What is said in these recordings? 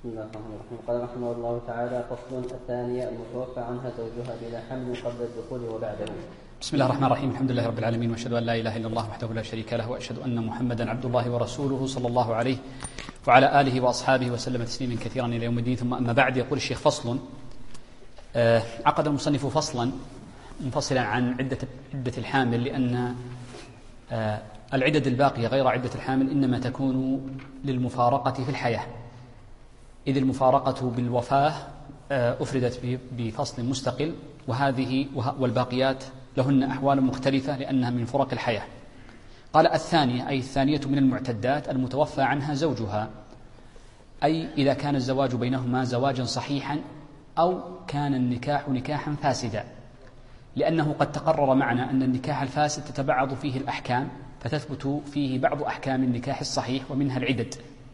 بسم الله الرحمن الرحيم. قال رحمه الله تعالى: فصل. الثانية المتوفى عنها زوجها بلا حمل قبل الدخول وبعده. بسم الله الرحمن الرحيم. الحمد لله رب العالمين، واشهد ان لا اله الا الله وحده لا شريك له، واشهد ان محمدا عبد الله ورسوله صلى الله عليه وعلى اله واصحابه وسلم تسليما كثيرا الى يوم الدين. ثم اما بعد، يقول الشيخ: فصل. عقد المصنف فصلا منفصلا عن عدة الحامل، لأن العدد الباقية غير عدة الحامل إنما تكون للمفارقة في الحياة، إذ المفارقة بالوفاة أفردت بفصل مستقل، وهذه والباقيات لهن أحوال مختلفة لأنها من فرق الحياة. قال: الثانية، أي الثانية من المعتدات المتوفى عنها زوجها، أي إذا كان الزواج بينهما زواجا صحيحا أو كان النكاح نكاحا فاسدا، لأنه قد تقرر معنا أن النكاح الفاسد تتبعض فيه الأحكام، فتثبت فيه بعض أحكام النكاح الصحيح، ومنها العدد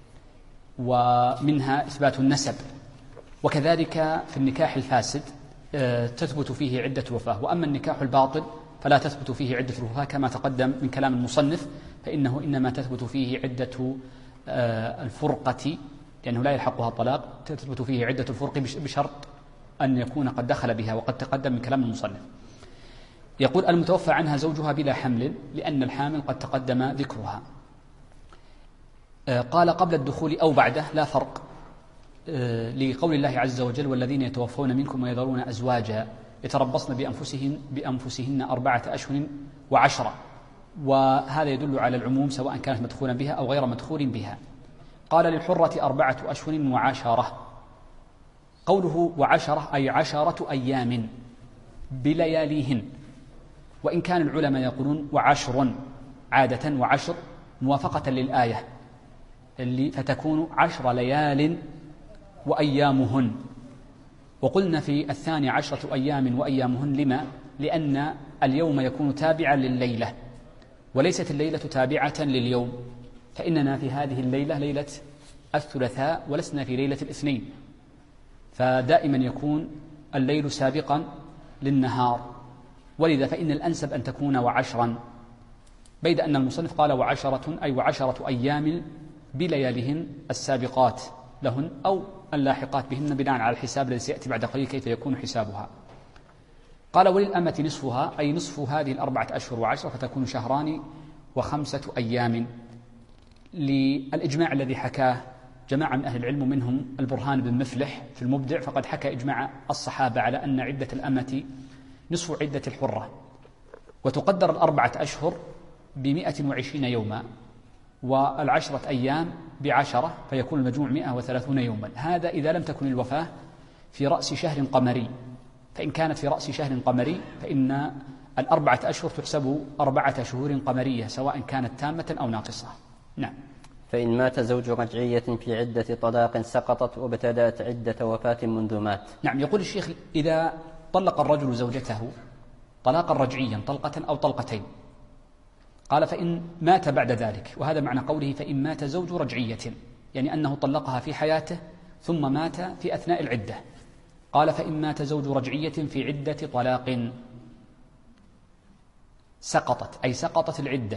ومنها إثبات النسب، وكذلك في النكاح الفاسد تثبت فيه عدة الوفاة. وأما النكاح الباطل فلا تثبت فيه عدة الوفاة كما تقدم من كلام المصنف، فإنه إنما تثبت فيه عدة الفرقة، لأنه لا يلحقها الطلاق، تثبت فيه عدة الفرق بشرط أن يكون قد دخل بها، وقد تقدم من كلام المصنف. يقول: المتوفى عنها زوجها بلا حمل، لأن الحامل قد تقدم ذكرها. قال: قبل الدخول أو بعده لا فرق، لقول الله عز وجل: والذين يتوفون منكم ويذرون أزواجا يتربصن بأنفسهن 4 أشهر و10، وهذا يدل على العموم سواء كانت مدخولا بها أو غير مدخول بها. قال: للحرة 4 أشهر و10. قوله و10 أي 10 أيام بلياليهن، وإن كان العلماء يقولون و10 عادة، و10 موافقة للآية فتكون 10 ليال وأيامهن. وقلنا في الثاني 10 أيام وأيامهن. لما؟ لأن اليوم يكون تابعا لليلة، وليست الليلة تابعة لليوم، فإننا في هذه الليلة ليلة الثلاثاء ولسنا في ليلة الاثنين، فدائما يكون الليل سابقا للنهار، ولذا فإن الأنسب أن تكون و10، بيد أن المصنف قال و10 أي و10 أيام بلياليهن السابقات لهن أو اللاحقات بهن، بناء على الحساب الذي سيأتي بعد قليل كيف يكون حسابها. قال: وللأمة نصفها، أي نصف هذه 4 أشهر و10، فتكون 2 و5 أيام، للإجماع الذي حكاه جماعة من أهل العلم، منهم البرهان بن مفلح في المبدع، فقد حكى إجماع الصحابة على أن عدة الأمة نصف عدة الحرة، وتقدر 4 أشهر ب120 يوما، وال10 أيام ب10، فيكون المجموع 130 يوما. هذا إذا لم تكن الوفاة في رأس شهر قمري، فإن كانت في رأس شهر قمري فإن 4 أشهر تحسب 4 شهور قمرية، سواء كانت تامة أو ناقصة. نعم. فإن مات زوج رجعية في عدة طلاق سقطت وابتدأت عدة وفاة منذ مات. نعم. يقول الشيخ: إذا طلق الرجل زوجته طلاقا رجعيا، طلقة أو طلقتين، قال: فإن مات بعد ذلك، وهذا معنى قوله فإن مات زوج رجعية، يعني أنه طلقها في حياته ثم مات في أثناء العدة. قال: فإن مات زوج رجعية في عدة طلاق سقطت، أي سقطت العدة،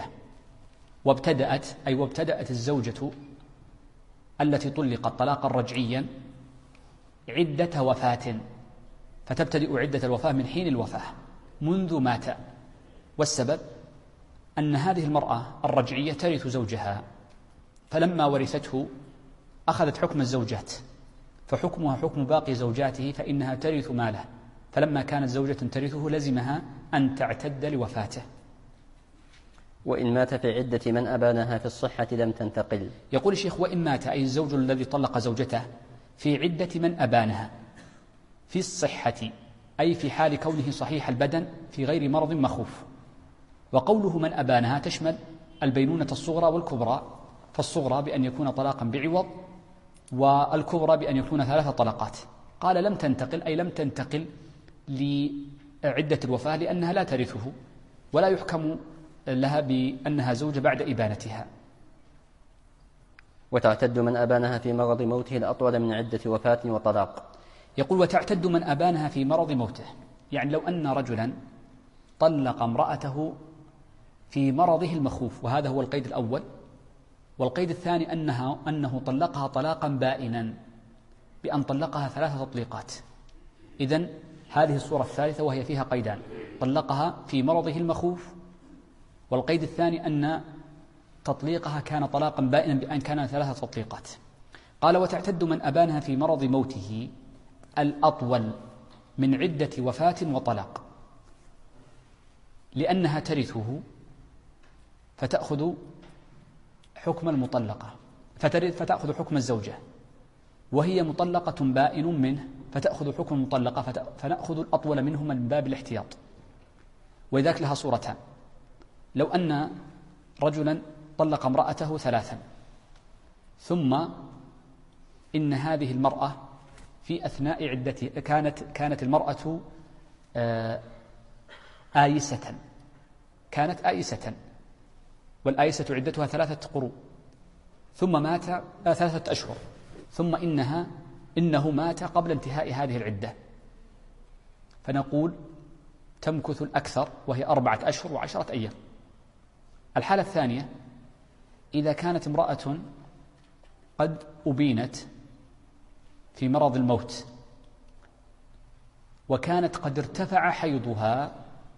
وابتدأت الزوجة التي طلقت طلاقا رجعيا عدة وفاة، فتبتدئ عدة الوفاة من حين الوفاة منذ مات. والسبب أن هذه المرأة الرجعية ترث زوجها، فلما ورثته أخذت حكم الزوجات، فحكمها حكم باقي زوجاته، فإنها ترث ماله، فلما كانت زوجة ترثه لزمها أن تعتد لوفاته. وإن مات في عدة من أبانها في الصحة لم تنتقل. يقول الشيخ: وإن مات، أي الزوج الذي طلق زوجته، في عدة من أبانها في الصحة، أي في حال كونه صحيح البدن في غير مرض مخوف. وقوله من أبانها تشمل البينونة الصغرى والكبرى، فالصغرى بأن يكون طلاقا بعوض، والكبرى بأن يكون 3 طلقات. قال: لم تنتقل، أي لم تنتقل لعدة الوفاة، لأنها لا ترثه، ولا يحكم لها بأنها زوجة بعد إبانتها. وتعتد من أبانها في مرض موته الأطول من عدة وفاة وطلاق. يقول: وتعتد من أبانها في مرض موته، يعني لو أن رجلا طلق امرأته في مرضه المخوف، وهذا هو القيد الأول، والقيد الثاني أنه طلقها طلاقا بائنا، بأن طلقها 3 تطليقات. إذن هذه الصورة الثالثة وهي فيها قيدان: طلقها في مرضه المخوف، والقيد الثاني أن تطليقها كان طلاقا بائنا بأن كان 3 تطليقات. قال: وتعتد من أبانها في مرض موته الأطول من عدة وفاة وطلاق، لأنها ترثه فتأخذ حكم المطلقة، فتأخذ حكم الزوجة، وهي مطلقة بائن منه فتأخذ حكم المطلقة، فنأخذ الأطول منهما من باب الاحتياط. وذاك لها صورتان: لو أن رجلا طلق امرأته 3 ثم إن هذه المرأة في أثناء عدتها كانت المرأة آيسة، كانت آيسة، والآيسة عدتها 3 قروء، ثم مات 3 أشهر، ثم إنه مات قبل انتهاء هذه العدة، فنقول تمكث الأكثر وهي 4 أشهر و10 أيام. الحالة الثانية: إذا كانت امرأة قد أبينت في مرض الموت وكانت قد ارتفع حيضها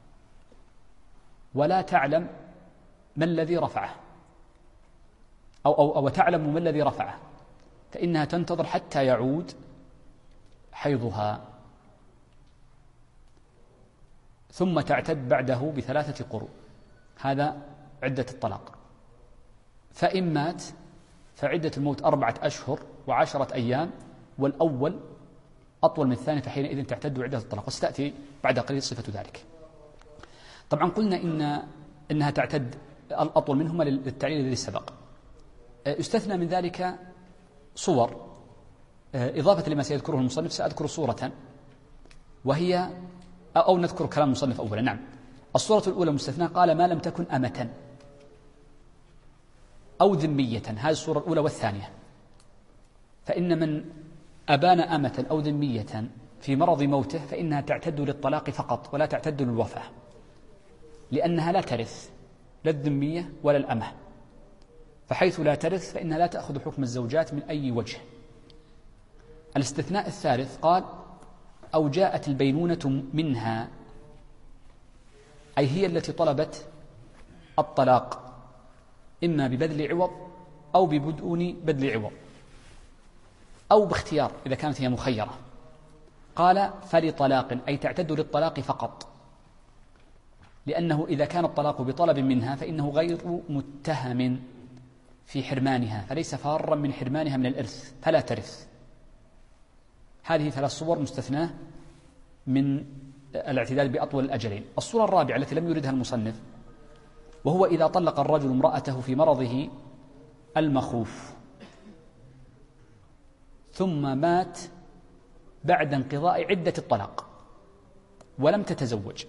ولا تعلم ما الذي رفعه، أو تعلم ما الذي رفعه، فإنها تنتظر حتى يعود حيضها، ثم تعتد بعده ب3 قروء. هذا عدة الطلاق. فإن مات فعدة الموت 4 أشهر و10 أيام، والأول أطول من الثاني، فحينئذ تعتد عدة الطلاق، وستأتي بعد قليل صفة ذلك. طبعا قلنا إنها تعتد الأطول منهما للتعليل الذي سبق. يستثنى من ذلك صور، إضافة لما سيذكره المصنف سأذكر صورة، وهي أو نذكر كلام المصنف أولا. نعم، الصورة الأولى مستثنى، قال: ما لم تكن أمة أو ذمية. هذه الصورة الأولى والثانية. فإن من أبان أمة أو ذمية في مرض موته فإنها تعتد للطلاق فقط ولا تعتد للوفاة، لأنها لا ترث لا الذمية ولا الأمة، فحيث لا ترث فإنها لا تأخذ حكم الزوجات من أي وجه. الاستثناء الثالث قال: أو جاءت البينونة منها، أي هي التي طلبت الطلاق إما ببذل عوض أو بدون بذل عوض أو باختيار إذا كانت هي مخيرة. قال: فلطلاق، أي تعتد للطلاق فقط، لأنه إذا كان الطلاق بطلب منها فإنه غير متهم في حرمانها، فليس فارا من حرمانها من الإرث، فلا ترث. هذه 3 صور مستثناة من الاعتدال بأطول الأجلين. الصورة الرابعة التي لم يردها المصنف، وهو إذا طلق الرجل امرأته في مرضه المخوف ثم مات بعد انقضاء عدة الطلاق ولم تتزوج،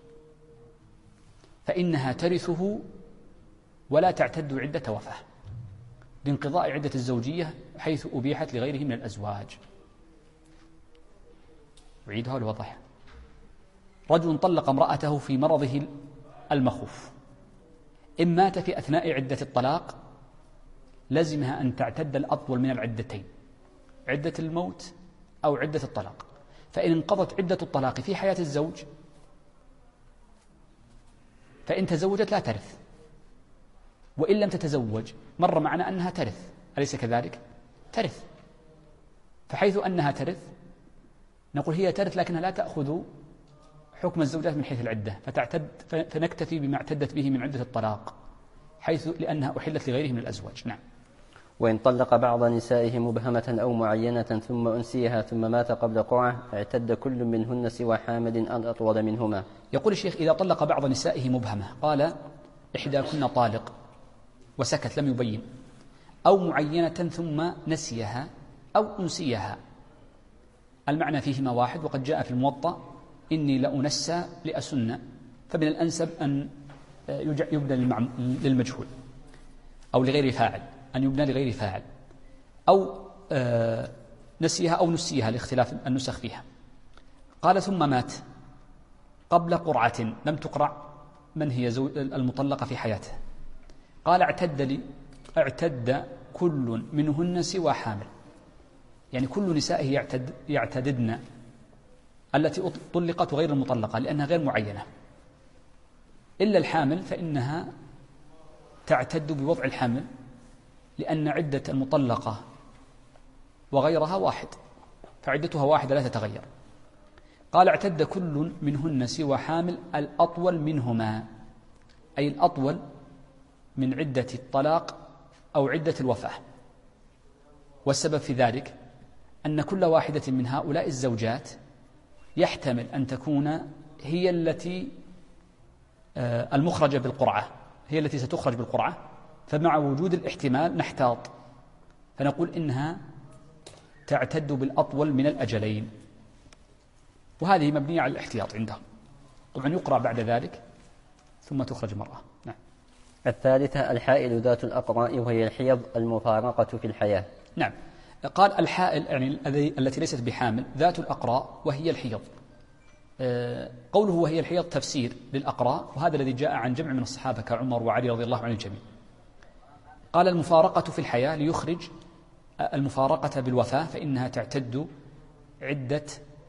فإنها ترثه ولا تعتد عدة وفاة لانقضاء عدة الزوجية حيث أبيحت لغيره من الأزواج. أعيدها لوضحها: رجل طلق امرأته في مرضه المخوف، إن مات في أثناء عدة الطلاق لزمها أن تعتد الأطول من العدتين، عدة الموت أو عدة الطلاق. فإن انقضت عدة الطلاق في حياة الزوج فإن تزوجت لا ترث، وإن لم تتزوج مر معنا أنها ترث، أليس كذلك؟ ترث. فحيث أنها ترث نقول هي ترث لكنها لا تأخذ حكم الزوجات من حيث العدة، فنكتفي بما اعتدت به من عدة الطلاق، حيث لأنها أحلت لغيره من الأزواج. نعم. وإن طلق بعض نسائه مبهمة أو معينة ثم أنسيها ثم مات قبل قرعة اعتد كل منهن سوى حامد الأطول منهما. يقول الشيخ: إذا طلق بعض نسائه مبهمة، قال: إحداكن طالق وسكت لم يبين، أو معينة ثم نسيها أو أنسيها، المعنى فيهما واحد، وقد جاء في الموطأ: إني لأنسى لأسن، فمن الأنسب أن يبنى للمجهول أو لغير فاعل، أن يبنى لغير فاعل، أو نسيها أو نسيها لاختلاف النسخ فيها. قال: ثم مات قبل قرعة، لم تقرع من هي المطلقة في حياته. قال: اعتد كل منهن سوى حامل، يعني كل نسائه يعتددن، التي طلقت وغير المطلقة لأنها غير معينة، إلا الحامل فإنها تعتد بوضع الحمل، لأن عدة المطلقة وغيرها واحد، فعدتها واحدة لا تتغير. قال اعتد كل منهن سوى حامل الأطول منهما، أي الأطول من عدة الطلاق أو عدة الوفاة. والسبب في ذلك أن كل واحدة من هؤلاء الزوجات يحتمل أن تكون هي التي المخرجة بالقرعة، هي التي ستخرج بالقرعة، فمع وجود الاحتمال نحتاط فنقول إنها تعتد بالأطول من الأجلين، وهذه مبنية على الاحتياط عندهم. طبعا يقرأ بعد ذلك ثم تخرج مرة. نعم. الثالثة الحائل ذات الأقراء، وهي الحيض المفارقة في الحياة. نعم. قال الحائل يعني التي ليست بحامل ذات الأقراء وهي الحيض. قوله وهي الحيض تفسير للأقراء، وهذا الذي جاء عن جمع من الصحابة كعمر وعلي رضي الله عن الجميع. قال المفارقة في الحياة ليخرج المفارقة بالوفاة، فإنها تعتد عدة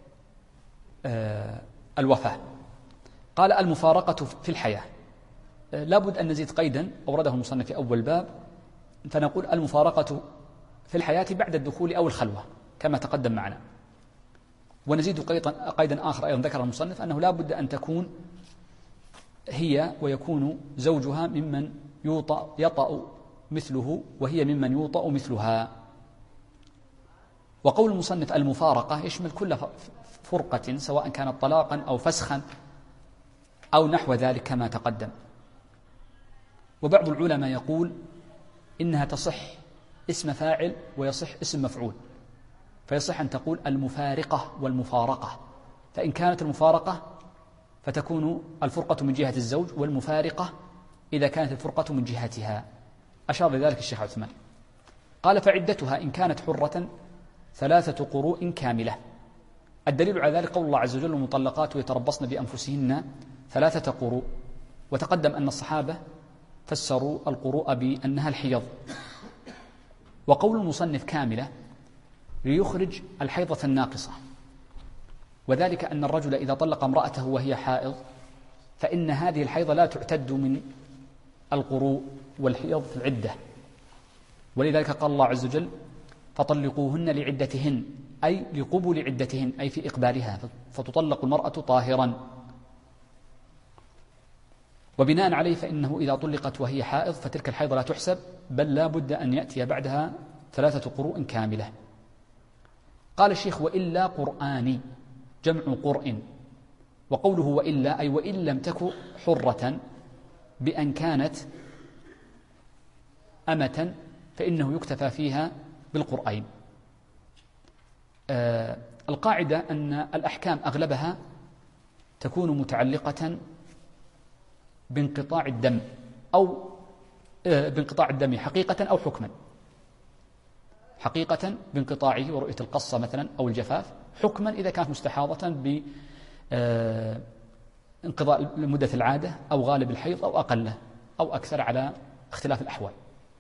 الوفاة. قال المفارقة في الحياة، لابد أن نزيد قيدا أورده المصنف في أول باب، فنقول المفارقة في الحياة بعد الدخول أو الخلوة كما تقدم معنا. ونزيد قيدا آخر أيضا ذكر المصنف، أنه لا بد أن تكون هي ويكون زوجها ممن يطأ مثله وهي ممن يوطأ مثلها. وقول المصنف المفارقة يشمل كل فرقة سواء كانت طلاقا أو فسخا أو نحو ذلك كما تقدم. وبعض العلماء يقول إنها تصح اسم فاعل ويصح اسم مفعول، فيصح أن تقول المفارقة والمفارقة، فإن كانت المفارقة فتكون الفرقة من جهة الزوج، والمفارقة إذا كانت الفرقة من جهتها. أشار لذلك الشيخ عثمان. قال فعدتها إن كانت حرة 3 قروء كاملة. الدليل على ذلك قول الله عز وجل المطلقات يتربصن بأنفسهن 3 قروء، وتقدم أن الصحابة فسروا القروء بأنها الحيض. وقول المصنف كاملة ليخرج الحيضة الناقصة، وذلك أن الرجل إذا طلق امرأته وهي حائض فإن هذه الحيضة لا تعتد من القروء والحيض في العدة، ولذلك قال الله عز وجل فطلقوهن لعدتهن، أي لقبول عدتهن، أي في إقبالها، فتطلق المرأة طاهرا. وبناء عليه فإنه إذا طلقت وهي حائض فتلك الحيضة لا تحسب، بل لا بد أن يأتي بعدها 3 قروء كاملة. قال الشيخ وإلا قرآني جمع قرء، وقوله وإلا أي وإن لم تك حرة بأن كانت أمة فإنه يكتفى فيها بالقرآن. القاعدة أن الأحكام أغلبها تكون متعلقة بانقطاع الدم أو بانقطاع الدم حقيقة أو حكما. حقيقة بانقطاعه ورؤية القصة مثلا أو الجفاف، حكما إذا كانت مستحاضة بانقضاء مدة العادة أو غالب الحيض أو أقله أو أكثر على اختلاف الأحوال.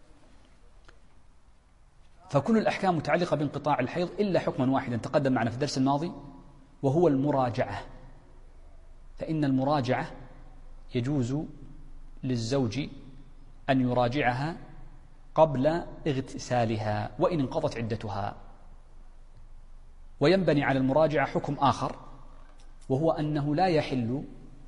فكل الأحكام متعلقة بانقطاع الحيض إلا حكما واحدا تقدم معنا في الدرس الماضي، وهو المراجعة. فإن المراجعة يجوز للزوج أن يراجعها قبل اغتسالها وإن انقضت عدتها. وينبني على المراجعة حكم آخر، وهو أنه لا يحل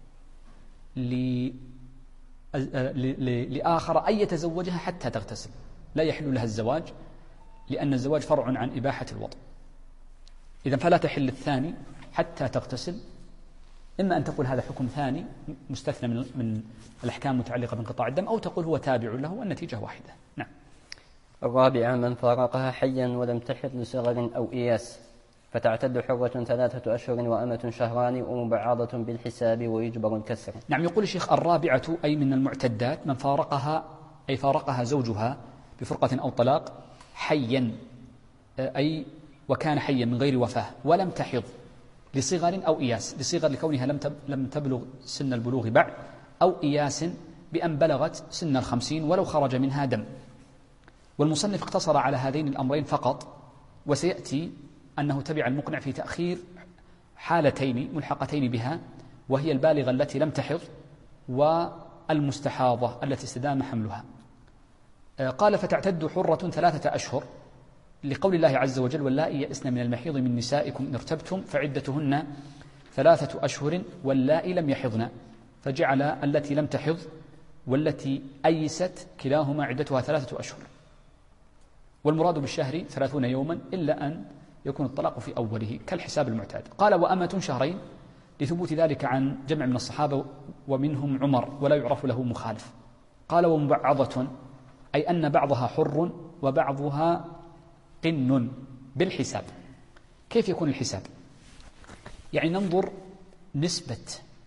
لآخر أن يتزوجها حتى تغتسل، لا يحل لها الزواج، لأن الزواج فرع عن إباحة الوطء. إذن فلا تحل الثاني حتى تغتسل. إما أن تقول هذا حكم ثاني مستثنى من الأحكام المتعلقة بانقطاع الدم، أو تقول هو تابع له والنتيجة واحدة. نعم. الرابعة من فارقها حيا ولم تحط لصغر أو إياس، فتعتد حرة 3 أشهر وأمة شهران ومبعضة بالحساب ويجبر الكسر. نعم. يقول الشيخ الرابعة أي من المعتدات من فارقها أي فارقها زوجها بفرقة أو طلاق حيا، أي وكان حيا من غير وفاة ولم تحض لصغر أو إياس، لصغر لكونها لم تبلغ سن البلوغ بعد، أو إياس بأن بلغت سن 50 ولو خرج منها دم. والمصنف اقتصر على هذين الأمرين فقط، وسيأتي أنه تبع المقنع في تأخير حالتين ملحقتين بها، وهي البالغة التي لم تحض والمستحاضة التي استدام حملها. قال فتعتد حرة 3 أشهر لقول الله عز وجل واللائي يئسن من المحيض من نسائكم إن ارتبتم فعدتهن 3 أشهر واللائي لم يحضن، فجعل التي لم تحض والتي أيست كلاهما عدتها 3 أشهر، والمراد بالشهر 30 يوما إلا أن يكون الطلاق في أوله كالحساب المعتاد. قال وأمة شهرين لثبوت ذلك عن جمع من الصحابة ومنهم عمر ولا يعرف له مخالف. قال ومبعضة أي أن بعضها حر وبعضها قن بالحساب. كيف يكون الحساب؟ يعني ننظر نسبة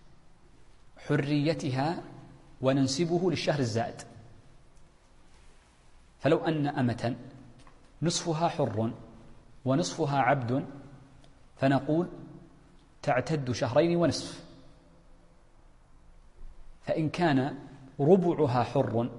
حريتها وننسبه للشهر الزائد. فلو أن أمة نصفها حر ونصفها عبد فنقول تعتد 2.5 شهر. فإن كان ربعها حر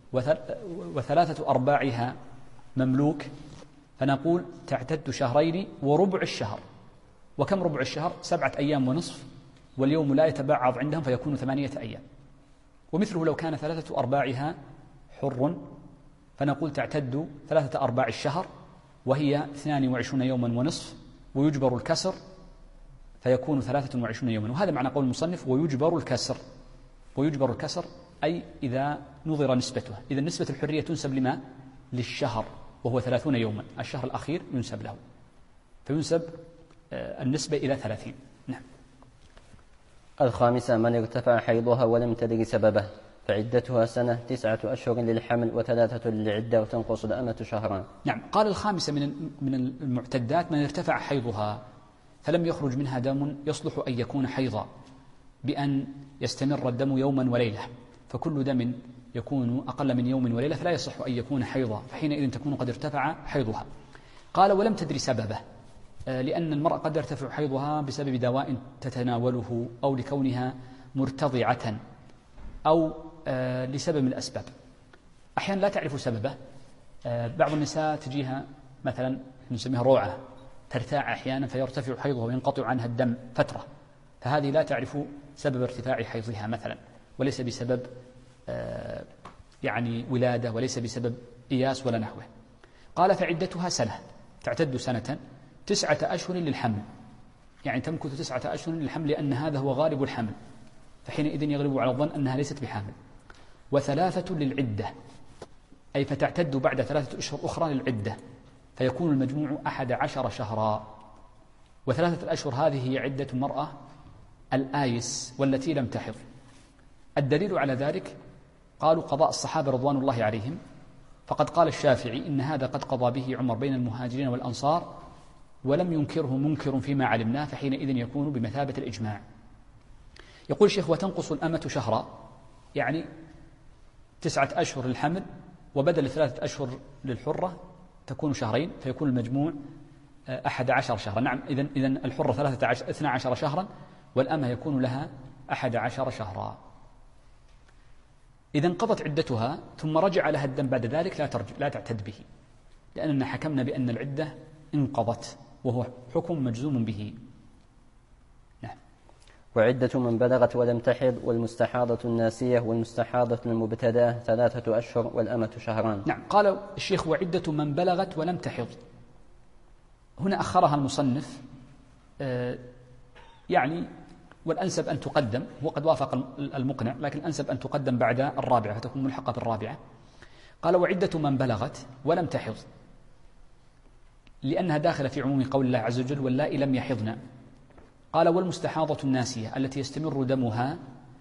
و3/4 مملوك فنقول تعتد 2 وربع الشهر. وكم ربع الشهر؟ 7.5 أيام، واليوم لا يتبعض عندهم فيكون 8 أيام. ومثله لو كان 3/4 حر فنقول تعتد 3/4 الشهر وهي 22 يوما ونصف، ويجبر الكسر فيكون 23 يوما. وهذا معنى قول المصنف ويجبر الكسر. ويجبر الكسر أي إذا نظر نسبته. إذا نسبة الحرية تنسب لما؟ للشهر وهو 30 يوما، الشهر الأخير ينسب له، فينسب النسبة إلى 30. نعم. 5 من ارتفع حيضها ولم تدر سببه فعدتها سنة 9 أشهر للحمل و3 للعدة وتنقص الأمة 2 شهران. نعم. قال 5 من المعتدات من ارتفع حيضها فلم يخرج منها دم يصلح أن يكون حيضا بأن يستمر الدم يوما وليلة، فكل دم يكون أقل من يوم وليلة فلا يصح أن يكون حيضا، فحينئذ تكون قد ارتفع حيضها. قال ولم تدري سببه، لأن المرأة قد يرتفع حيضها بسبب دواء تتناوله أو لكونها مرتضعة أو لسبب من الأسباب. أحيانا لا تعرف سببه. بعض النساء تجيها مثلا نسميها روعة، ترتاع أحيانا فيرتفع حيضها وينقطع عنها الدم فترة، فهذه لا تعرف سبب ارتفاع حيضها مثلا، وليس بسبب يعني ولادة، وليس بسبب إياس ولا نحوه. قال فعدتها سنة، تعتد سنة 9 أشهر للحمل، يعني تمكث 9 أشهر للحمل لأن هذا هو غالب الحمل، فحينئذ يغلب على الظن أنها ليست بحامل. و3 للعدة، أي فتعتد بعد 3 أشهر أخرى للعدة، فيكون المجموع 11 شهرا. و3 الأشهر هذه هي عدة المرأة الآيس والتي لم تحض. الدليل على ذلك قالوا قضاء الصحابة رضوان الله عليهم، فقد قال الشافعي إن هذا قد قضى به عمر بين المهاجرين والأنصار ولم ينكره منكر فيما علمناه، فحينئذ يكون بمثابة الإجماع. يقول الشيخ وتنقص الأمة 2 شهرا، يعني 9 أشهر للحمل وبدل 3 أشهر للحرة تكون 2 شهرين، فيكون المجموع 11 شهرا. نعم، إذن الحرة 12 شهرا والأمة يكون لها 11 شهرا. إذا انقضت عدتها ثم رجع لها الدم بعد ذلك لا تعتد به، لأننا حكمنا بأن العدة انقضت، وهو حكم مجزوم به. نعم. وعدة من بلغت ولم تحض والمستحاضة الناسية والمستحاضة المبتدأة 3 أشهر والأمة 2 شهران. نعم. قال الشيخ وعدة من بلغت ولم تحض، هنا أخرها المصنف، يعني والأنسب أن تقدم، هو قد وافق المقنع لكن الأنسب أن تقدم بعد 4 فتكون ملحقة ب4. قال وعدة من بلغت ولم تحض، لأنها داخلة في عموم قول الله عز وجل واللائي لم يحضن. قال والمستحاضة الناسية التي يستمر دمها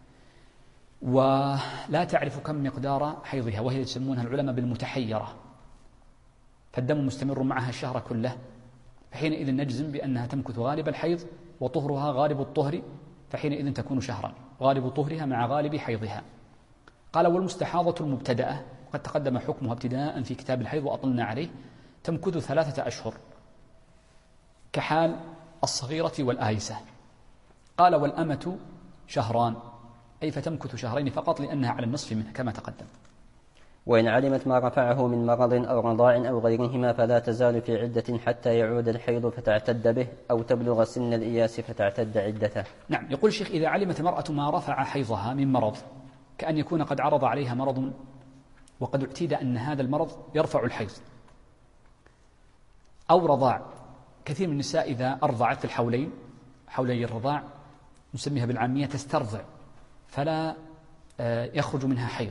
ولا تعرف كم مقدار حيضها، وهي يسمونها العلماء بالمتحيرة، فالدم مستمر معها الشهر كله، فحينئذ نجزم بأنها تمكث غالب الحيض وطهرها غالب الطهر، فحينئذ تكون شهرا، غالب طهرها مع غالب حيضها. قال والمستحاضة المبتدأة قد تقدم حكمها ابتداء في كتاب الحيض وأطلنا عليه، تمكث 3 أشهر كحال الصغيرة والآيسة. قال والأمة 2 شهران، أي فتمكث 2 شهرين فقط لأنها على النصف منه كما تقدم. وإن علمت ما رفعه من مرض أو رضاع أو غيرهما فلا تزال في عدة حتى يعود الحيض فتعتد به، أو تبلغ سن الإياس فتعتد عدته. نعم. يقول الشيخ: إذا علمت المرأة ما رفع حيضها من مرض، كأن يكون قد عرض عليها مرض وقد اعتيد أن هذا المرض يرفع الحيض، أو رضاع. كثير من النساء إذا أرضعت في الحولين، حولي الرضاع نسميها بالعامية تسترضع، فلا يخرج منها حيض،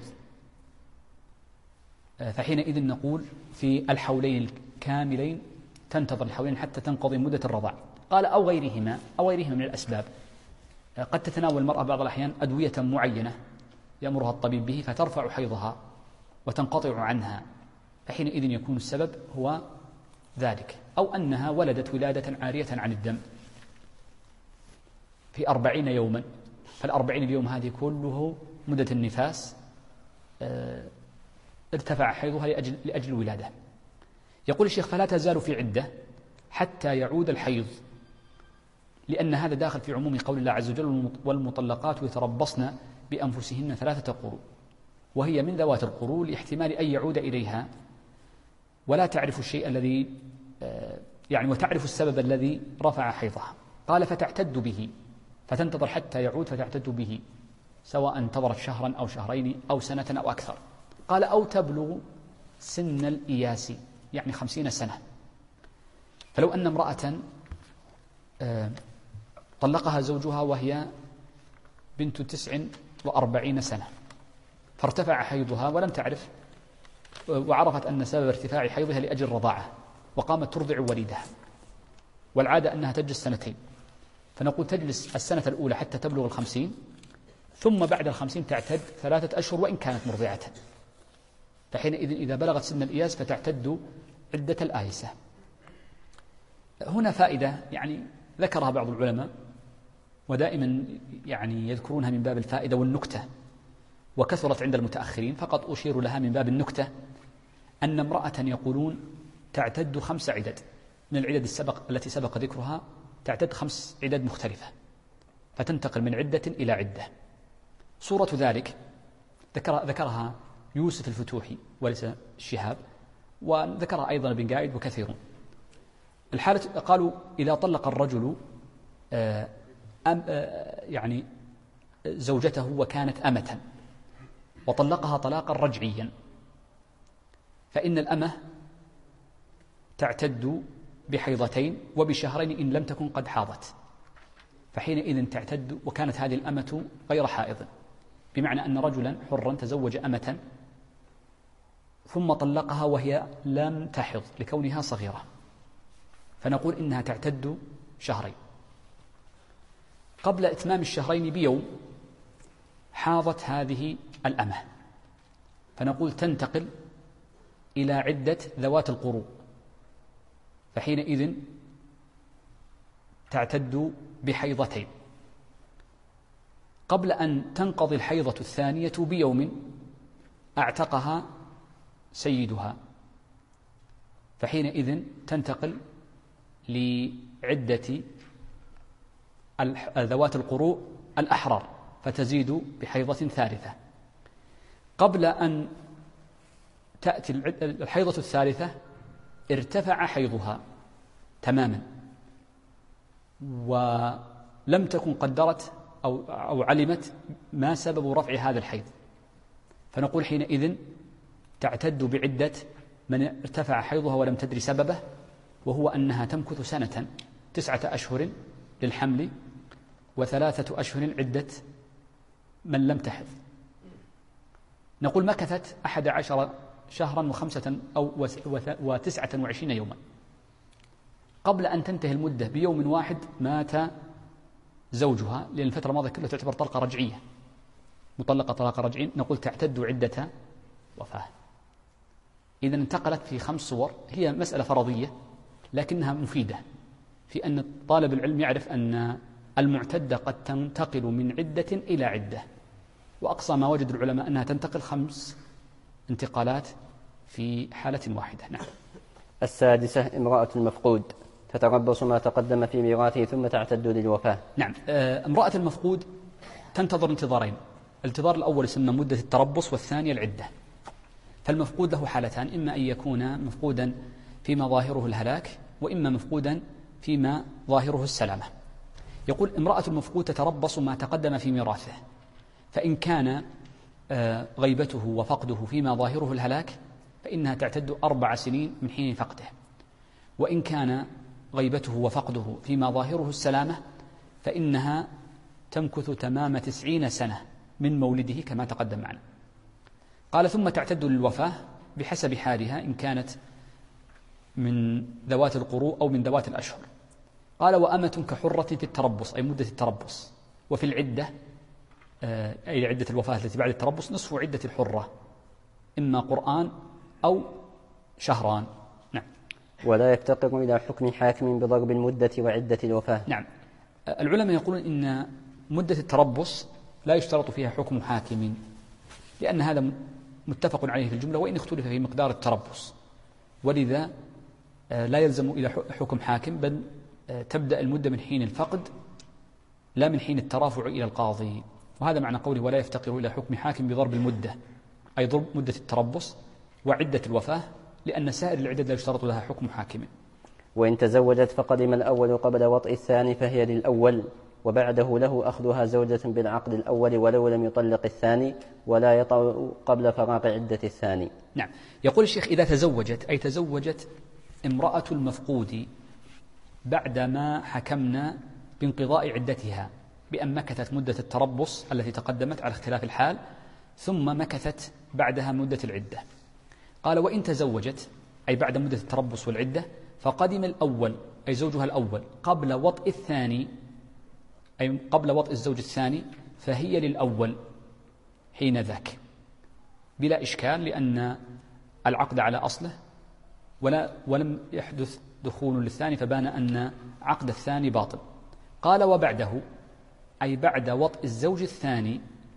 فحينئذ نقول في الحولين الكاملين تنتظر الحولين حتى تنقضي مدة الرضاع. قال: أو غيرهما من الأسباب. قد تتناول المرأة بعض الأحيان أدوية معينة يأمرها الطبيب به فترفع حيضها وتنقطع عنها، فحينئذ يكون السبب هو ذلك. أو أنها ولدت ولادة عارية عن الدم في 40 يوما، ف40 اليوم هذه كله مدة النفاس ارتفع حيضها لأجل الولادة. يقول الشيخ: فلا تزال في عدة حتى يعود الحيض، لأن هذا داخل في عموم قول الله عز وجل: والمطلقات يتربصن بأنفسهن 3 قروء، وهي من ذوات القروء لاحتمال أن يعود إليها ولا تعرف الشيء الذي وتعرف السبب الذي رفع حيضها. قال: فتعتد به، فتنتظر حتى يعود فتعتد به، سواء انتظرت شهرا أو شهرين أو سنة أو أكثر. قال: أو تبلغ سن الإياس، يعني 50 سنة. فلو أن امرأة طلقها زوجها وهي بنت 49 سنة، فارتفع حيضها ولم تعرف، وعرفت أن سبب ارتفاع حيضها لأجل الرضاعة، وقامت ترضع وليدها، والعادة أنها تجلس 2 سنين، فنقول تجلس السنة الأولى حتى تبلغ 50، ثم بعد 50 تعتد 3 أشهر وإن كانت مرضعة، فحينئذ إذا بلغت سن الإياس فتعتد عدة الآيسة. هنا فائدة ذكرها بعض العلماء، ودائما يذكرونها من باب الفائدة والنكتة، وكثرت عند المتأخرين، فقط أشير لها من باب النكتة، أن امرأة يقولون تعتد 5 عدد من العدد التي سبق ذكرها، تعتد 5 عدد مختلفة، فتنتقل من عدة إلى عدة. صورة ذلك ذكرها يوسف الفتوحي وليس الشهاب، وذكرها أيضا ابن قايد وكثيرون. الحالة قالوا: إذا طلق الرجل زوجته وكانت أمة، وطلقها طلاقا رجعيا، فإن الأمة تعتد ب2 وب2 إن لم تكن قد حاضت، فحينئذ تعتد، وكانت هذه الأمة غير حائض، بمعنى أن رجلا حرا تزوج أمة ثم طلقها وهي لم تحض لكونها صغيرة، فنقول إنها تعتد 2 قبل إتمام 2 بيوم حاضت هذه الأمة، فنقول تنتقل إلى عدة ذوات القروء، فحينئذ تعتد ب2 قبل أن تنقضي الحيضة الثانية بيوم أعتقها سيدها، فحينئذ تنتقل لعدة ذوات القروء الأحرار، فتزيد بحيضة 3 قبل أن تأتي الحيضة الثالثة ارتفع حيضها تماما، ولم تكن قدرت أو علمت ما سبب رفع هذا الحيض، فنقول حينئذ تعتد بعدة من ارتفع حيضها ولم تدري سببه، وهو أنها تمكث 1 سنة 9 أشهر للحمل و3 أشهر عدة من لم تحض. نقول مكثت 11 شهرا و29 يوما، قبل أن تنتهي المدة بيوم واحد مات زوجها، لأن الفترة الماضية كلها تعتبر طلقة رجعية، مطلقة طلاق رجعي، نقول تعتد عدة وفاة. إذا انتقلت في 5 صور، هي مسألة فرضية لكنها مفيدة في أن طالب العلم يعرف أن المعتدة قد تنتقل من عدة إلى عدة، وأقصى ما وجد العلماء أنها تنتقل 5 انتقالات في حالة واحدة. نعم. 6. امرأة المفقود تتربص ما تقدم في ميراثه ثم تعتد للوفاة. نعم. امرأة المفقود تنتظر انتظارين، الانتظار الأول يسمى مدة التربص، والثانية العدة. فالمفقود له حالتان، إما أن يكون مفقودا فيما ظاهره الهلاك، وإما مفقودا فيما ظاهره السلامة. يقول: امرأة المفقود تتربص ما تقدم في ميراثه، فإن كان غيبته وفقده فيما ظاهره الهلاك فإنها تعتد 4 سنين من حين فقده، وإن كان غيبته وفقده فيما ظاهره السلامة فإنها تمكث تمام 90 سنة من مولده كما تقدم معنا. قال: ثم تعتد للوفاة بحسب حالها إن كانت من ذوات القروء أو من ذوات الأشهر. قال: وأمة كحرة في التربص، أي مدة التربص، وفي العدة أي عدة الوفاة التي بعد التربص نصف عدة الحرة، إما قرآن أو شهران. نعم. ولا يفتقر إلى حكم حاكم بضرب المدة وعدة الوفاة. نعم. العلماء يقولون إن مدة التربص لا يشترط فيها حكم حاكم، لأن هذا متفق عليه في الجملة، وإن اختلف في مقدار التربص، ولذا لا يلزم إلى حكم حاكم، بل تبدأ المدة من حين الفقد لا من حين الترافع إلى القاضي. وهذا معنى قوله: ولا يفتقر إلى حكم حاكم بضرب المدة، أي ضرب مدة التربص وعدة الوفاة، لأن سائر العدد لا يشترط لها حكم حاكم. وإن تزوجت فقدم الأول قبل وطئ الثاني فهي للأول، وبعده له أخذها زوجة بالعقد الأول ولو لم يطلق الثاني، ولا يطأ قبل فراغ عدة الثاني. نعم. يقول الشيخ: إذا تزوجت، أي تزوجت امرأة المفقود بعدما حكمنا بانقضاء عدتها، بأن مكثت مدة التربص التي تقدمت على اختلاف الحال، ثم مكثت بعدها مدة العدة. قال: وإن تزوجت، أي بعد مدة التربص والعدة، فقدم الأول أي زوجها الأول قبل وطئ الثاني، أي قبل وطئ الزوج الثاني، فهي للأول حين ذاك بلا إشكال، لأن العقد على أصله ولم يحدث دخول للثاني، فبان أن عقد الثاني باطل. قال: وبعده، أي بعد وطئ الزوج الثاني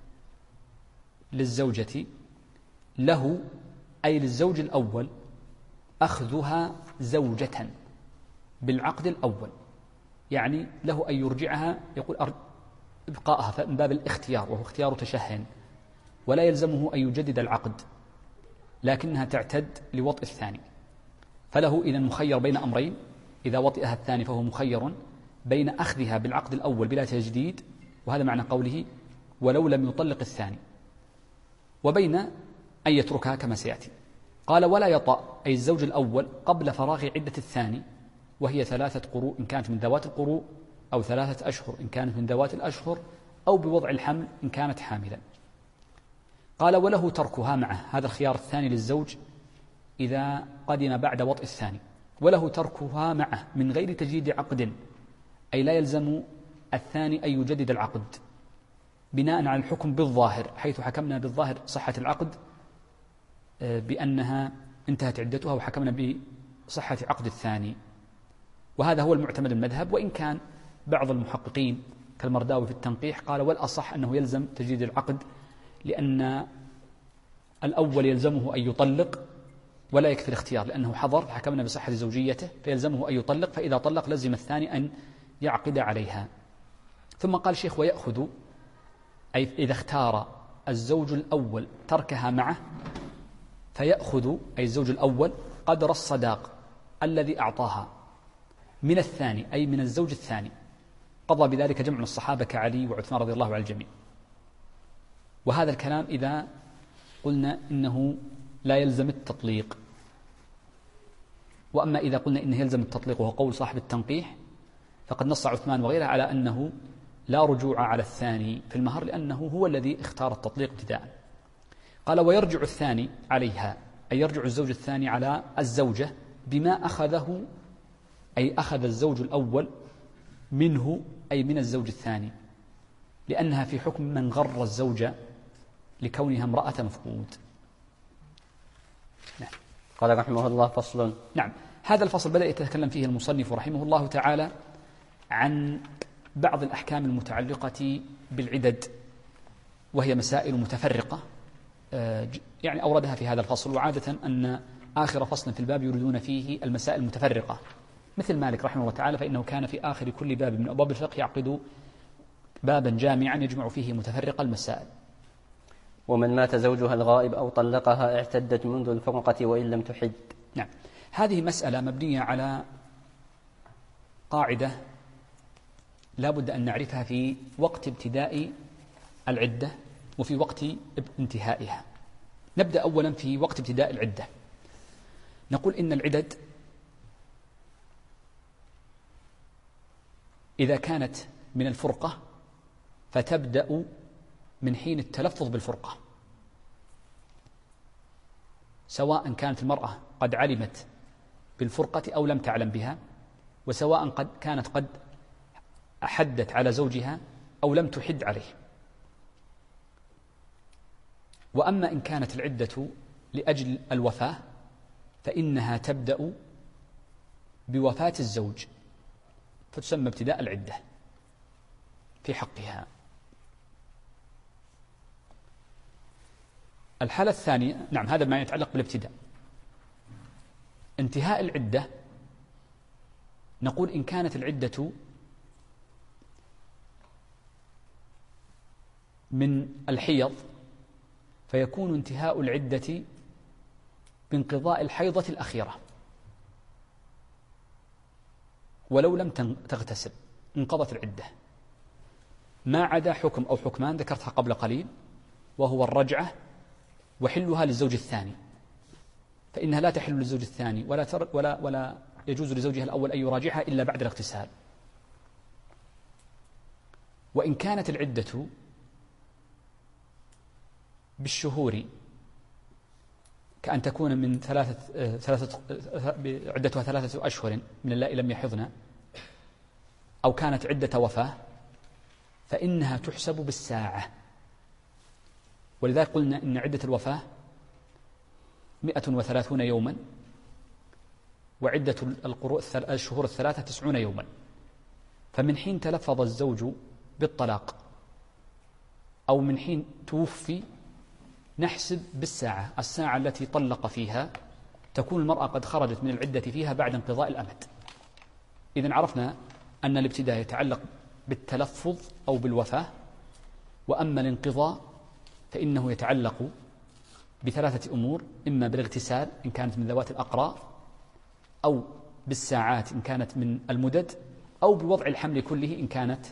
للزوجة، له أي للزوج الأول أخذها زوجة بالعقد الأول، يعني له أن يرجعها، يقول إبقاءها من باب الاختيار، وهو اختيار تشهن، ولا يلزمه أن يجدد العقد، لكنها تعتد لوطئ الثاني. فله إذن مخير بين أمرين: إذا وطئها الثاني فهو مخير بين أخذها بالعقد الأول بلا تجديد، وهذا معنى قوله: ولو لم يطلق الثاني، وبين أن يتركها كما سيأتي. قال: ولا يطأ أي الزوج الأول قبل فراغ عدة الثاني، وهي 3 قروء إن كانت من ذوات القروء، أو 3 أشهر إن كانت من ذوات الأشهر، أو بوضع الحمل إن كانت حاملا. قال: وله تركها معه، هذا الخيار الثاني للزوج إذا قدم بعد وطئ الثاني، وله تركها معه من غير تجديد عقد، أي لا يلزم الثاني أن يجدد العقد، بناء على الحكم بالظاهر، حيث حكمنا بالظاهر صحة العقد بأنها انتهت عدتها، وحكمنا بصحة عقد الثاني، وهذا هو المعتمد المذهب. وإن كان بعض المحققين كالمرداوي في التنقيح قال: والأصح أنه يلزم تجديد العقد، لأن الأول يلزمه أن يطلق ولا يكفي الاختيار، لأنه حضر، حكمنا بصحة زوجيته، فيلزمه أن يطلق، فإذا طلق لزم الثاني أن يعقد عليها. ثم قال الشيخ: ويأخذ، أي إذا اختار الزوج الأول تركها معه، فيأخذ أي الزوج الأول قدر الصداق الذي أعطاها من الثاني، أي من الزوج الثاني. قضى بذلك جمع الصحابة كعلي وعثمان رضي الله عن الجميع. وهذا الكلام إذا قلنا إنه لا يلزم التطليق. وأما إذا قلنا إنه يلزم التطليق، وهو قول صاحب التنقيح، فقد نص عثمان وغيره على أنه لا رجوع على الثاني في المهر، لأنه هو الذي اختار التطليق ابتداء. قال: ويرجع الثاني عليها، أي يرجع الزوج الثاني على الزوجة بما أخذه، أي أخذ الزوج الأول منه، أي من الزوج الثاني، لأنها في حكم من غر الزوجة لكونها امرأة مفقود. نعم. قال رحمه الله: فصل. نعم. هذا الفصل بدأ يتكلم فيه المصنف رحمه الله تعالى عن بعض الأحكام المتعلقة بالعدد، وهي مسائل متفرقة يعني أوردها في هذا الفصل. وعادة أن آخر فصل في الباب يريدون فيه المسائل المتفرقة، مثل مالك رحمه الله تعالى، فإنه كان في آخر كل باب من أبواب الفقه يعقد بابا جامعا يجمع فيه متفرق المسائل. ومن مات زوجها الغائب أو طلقها اعتدت منذ الفرقة وإن لم تحد. نعم، هذه مسألة مبنية على قاعدة لا بد أن نعرفها في وقت ابتداء العدة وفي وقت انتهائها. نبدأ أولا في وقت ابتداء العدة. نقول إن العدد إذا كانت من الفرقة فتبدأ من حين التلفظ بالفرقة، سواء كانت المرأة قد علمت بالفرقة أو لم تعلم بها، وسواء كانت قد أحدت على زوجها أو لم تحد عليه. وأما إن كانت العدة لأجل الوفاة فإنها تبدأ بوفاة الزوج، فتسمى ابتداء العدة في حقها. الحالة الثانية، نعم، هذا ما يتعلق بالابتداء. انتهاء العدة، نقول إن كانت العدة من الحيض فيكون انتهاء العدة بانقضاء الحيضة الأخيرة، ولو لم تغتسل انقضت العدة، ما عدا حكم أو حكمان ذكرتها قبل قليل، وهو الرجعة وحلها للزوج الثاني، فإنها لا تحل للزوج الثاني ولا يجوز لزوجها الأول أن يراجعها إلا بعد الاغتسال. وإن كانت العدة بالشهور كأن تكون من عدتها 3 أشهر من اللائي لم يحضن، أو كانت عدة وفاة، فإنها تحسب بالساعة. ولذلك قلنا إن عدة الوفاة 130 يوما، وعدة الشهور 90 يوما. فمن حين تلفظ الزوج بالطلاق أو من حين توفي نحسب بالساعة، الساعة التي طلق فيها تكون المرأة قد خرجت من العدة فيها بعد انقضاء الأمد. إذن عرفنا أن الابتداء يتعلق بالتلفظ أو بالوفاة، وأما الانقضاء فإنه يتعلق ب3 أمور: إما بالاغتسال إن كانت من ذوات الأقراء، أو بالساعات إن كانت من المدد، أو بوضع الحمل كله إن كانت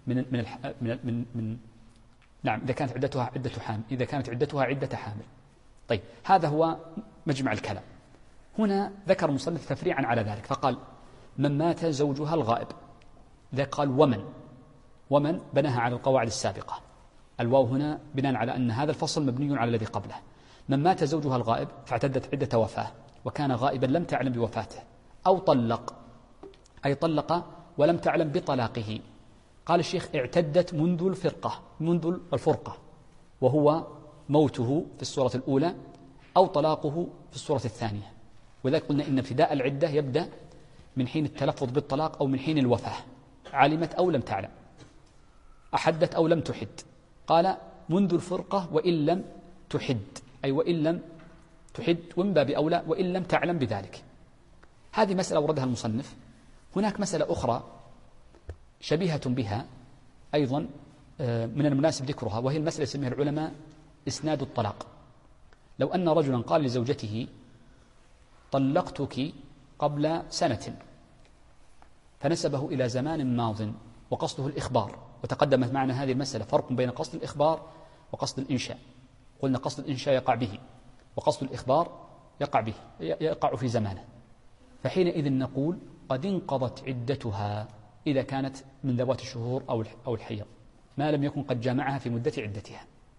من نعم، إذا كانت عدتها عدة حامل. طيب، هذا هو مجمع الكلام. هنا ذكر المصنف تفريعا على ذلك فقال: من مات زوجها الغائب. إذا قال ومن بناها على القواعد السابقة. الواو هنا بناء على أن هذا الفصل مبني على الذي قبله. من مات زوجها الغائب فاعتدت عدة وفاة وكان غائبا لم تعلم بوفاته، أو طلق، أي طلق ولم تعلم بطلاقه. قال الشيخ: اعتدت منذ الفرقة، وهو موته في السورة الأولى أو طلاقه في السورة الثانية. وذلك قلنا إن ابتداء العدة يبدأ من حين التلفظ بالطلاق أو من حين الوفاة، علمت أو لم تعلم، أحدت أو لم تحد. قال: منذ الفرقة وإن لم تحد، أي وإن لم تحد، ومن باب أولى وإن لم تعلم بذلك. هذه مسألة وردها المصنف. هناك مسألة أخرى شبيهة بها أيضا من المناسب ذكرها، وهي المسألة يسميها العلماء إسناد الطلاق. لو أن رجلا قال لزوجته: طلقتك قبل سنة، فنسبه إلى زمان ماض وقصده الإخبار. وتقدمت معنا هذه المسألة فرق بين قصد الإخبار وقصد الإنشاء. قلنا قصد الإنشاء يقع به، وقصد الإخبار يقع في زمانه. فحينئذ نقول: قد انقضت عدتها إذا كانت من ذوات الشهور أو الحيض، ما لم يكن قد جامعها في مدة عدتها.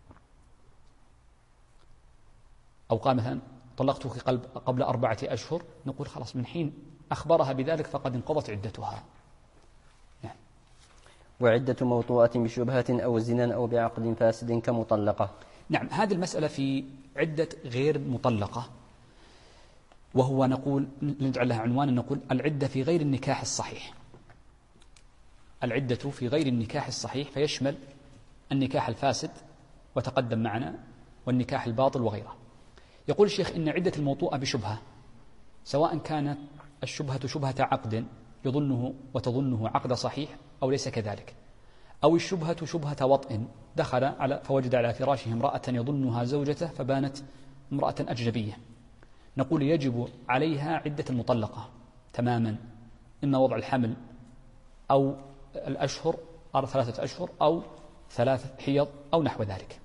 أو قال مثلا: طلقتك قبل 4 أشهر، نقول خلاص من حين أخبرها بذلك فقد انقضت عدتها. يعني. وعدة موطوءة بشبهة أو زنا أو بعقد فاسد كمطلقة. نعم، هذه المسألة في عدة غير مطلقة، وهو نقول نجعل لها عنوانا، نقول العدة في غير النكاح الصحيح. العدة في غير النكاح الصحيح فيشمل النكاح الفاسد وتقدم معنا، والنكاح الباطل وغيره. يقول الشيخ: إن عدة الموطوءة بشبهة، سواء كانت الشبهة شبهة عقد يظنه وتظنه عقد صحيح أو ليس كذلك، أو الشبهة شبهة وطئ، فوجد على فراشه امرأة يظنها زوجته فبانت امرأة أجنبية، نقول يجب عليها عدة المطلقة تماما، إما وضع الحمل أو الأشهر 3 أشهر أو 3 حيض أو نحو ذلك.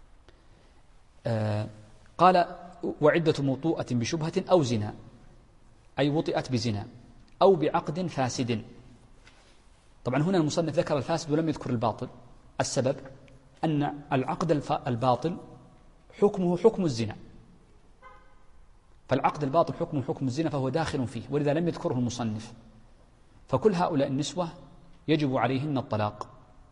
قال وعدة موطوءة بشبهة أو زنا، أي وطئت بزنا أو بعقد فاسد. طبعا هنا المصنف ذكر الفاسد ولم يذكر الباطل. السبب أن العقد الباطل حكمه حكم الزنا، فالعقد الباطل حكمه حكم الزنا فهو داخل فيه، ولذا لم يذكره المصنف. فكل هؤلاء النسوة يجب عليهن الطلاق،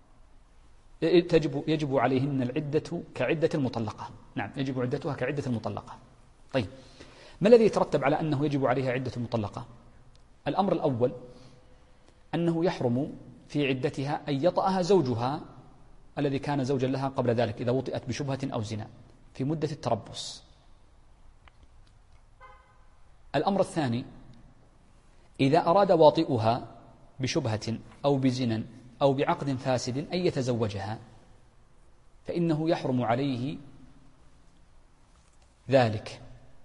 يجب عليهن العدة كعدة المطلقة. نعم، يجب عدتها كعدة المطلقة. طيب، ما الذي يترتب على أنه يجب عليها عدة المطلقة؟ الأمر الأول أنه يحرم في عدتها أن يطأها زوجها الذي كان زوجا لها قبل ذلك إذا وطئت بشبهة أو زنا في مدة التربص. الأمر الثاني، إذا أراد واطئها بشبهة أو بزنا أو بعقد فاسد أن يتزوجها فإنه يحرم عليه ذلك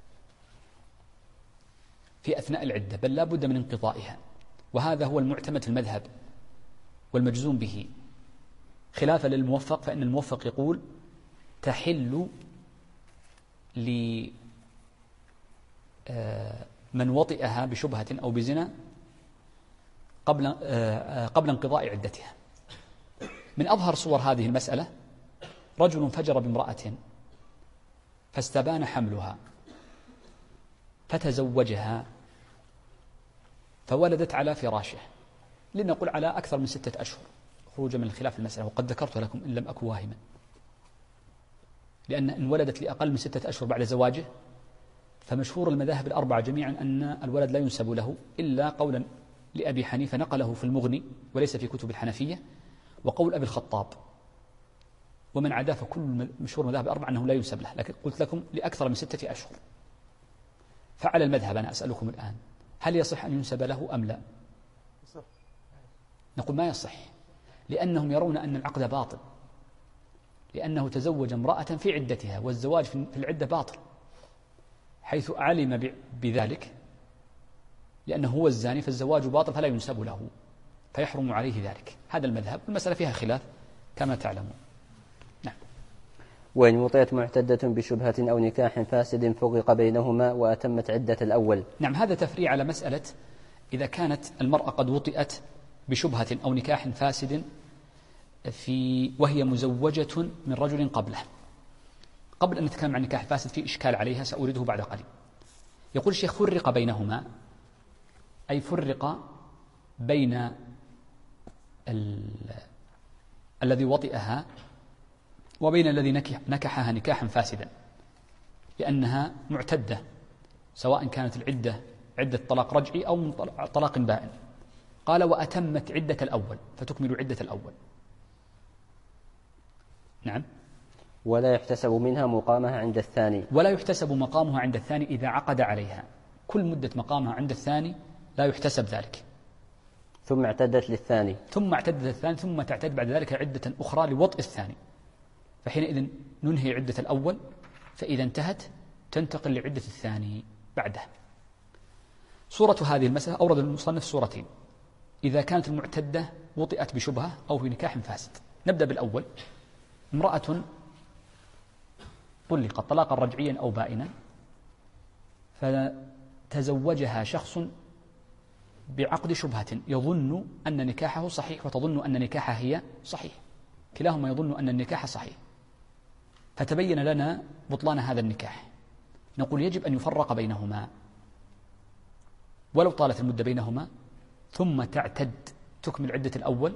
في أثناء العدة، بل لا بد من انقضائها، وهذا هو المعتمد في المذهب والمجزوم به، خلافا للموفق، فإن الموفق يقول تحل لمن وطئها بشبهة أو بزنا قبل انقضاء عدتها. من أظهر صور هذه المسألة رجل فجر بامرأة فاستبان حملها فتزوجها فولدت على فراشه، لنقول على أكثر من 6 أشهر، خروجا من الخلاف في المسألة، وقد ذكرت لكم إن لم أكن واهما، لأن إن ولدت لأقل من 6 أشهر بعد زواجه فمشهور المذاهب الأربعة جميعا أن الولد لا ينسب له إلا قولا لأبي حنيفة نقله في المغني وليس في كتب الحنفية، وقول أبي الخطاب، ومن عداه فكل مشهور المذاهب الأربعة أنه لا ينسب له، لكن قلت لكم لأكثر من 6 أشهر. فعلى المذهب أنا أسألكم الآن، هل يصح أن ينسب له أم لا؟ نقول ما يصح، لأنهم يرون أن العقد باطل، لأنه تزوج امرأة في عدتها، والزواج في العدة باطل، حيث علم بذلك لأنه هو الزاني، فالزواج باطل فلا ينسب له، فيحرم عليه ذلك. هذا المذهب، والمسألة فيها خلاف كما تعلمون. نعم. وإن وطئت معتدة بشبهة أو نكاح فاسد فرق بينهما وأتمت عدة الأول. نعم، هذا تفريع على مسألة إذا كانت المرأة قد وطئت بشبهة أو نكاح فاسد وهي مزوجة من رجل قبله. قبل أن نتكلم عن نكاح فاسد في إشكال عليها سأورده بعد قليل. يقول الشيخ فرق بينهما، أي فرق بين الذي وطئها وبين الذي نكحها نكاحا فاسدا، لأنها معتدة، سواء كانت العدة عدة طلاق رجعي أو من طلاق بائن. قال وأتمت عدة الأول، فتكمل عدة الأول. نعم. ولا يحتسب منها مقامها عند الثاني. ولا يحتسب مقامها عند الثاني إذا عقد عليها، كل مدة مقامها عند الثاني لا يحتسب ذلك. ثم اعتدت للثاني. ثم تعتد بعد ذلك عدة أخرى لوطئ الثاني، فحينئذ ننهي عدة الأول، فإذا انتهت تنتقل لعدة الثاني بعده. صورة هذه المسألة أورد المصنف صورتين: إذا كانت المعتدة وطئت بشبهة أو في نكاح فاسد. نبدأ بالأول: امرأة طلقت طلاقا رجعيا أو بائنا، فتزوجها شخص بعقد شبهة، يظن أن نكاحه صحيح وتظن أن نكاحها هي صحيح، كلاهما يظن أن النكاح صحيح، فتبين لنا بطلان هذا النكاح. نقول يجب أن يفرق بينهما ولو طالت المدة بينهما، ثم تعتد تكمل عدة الأول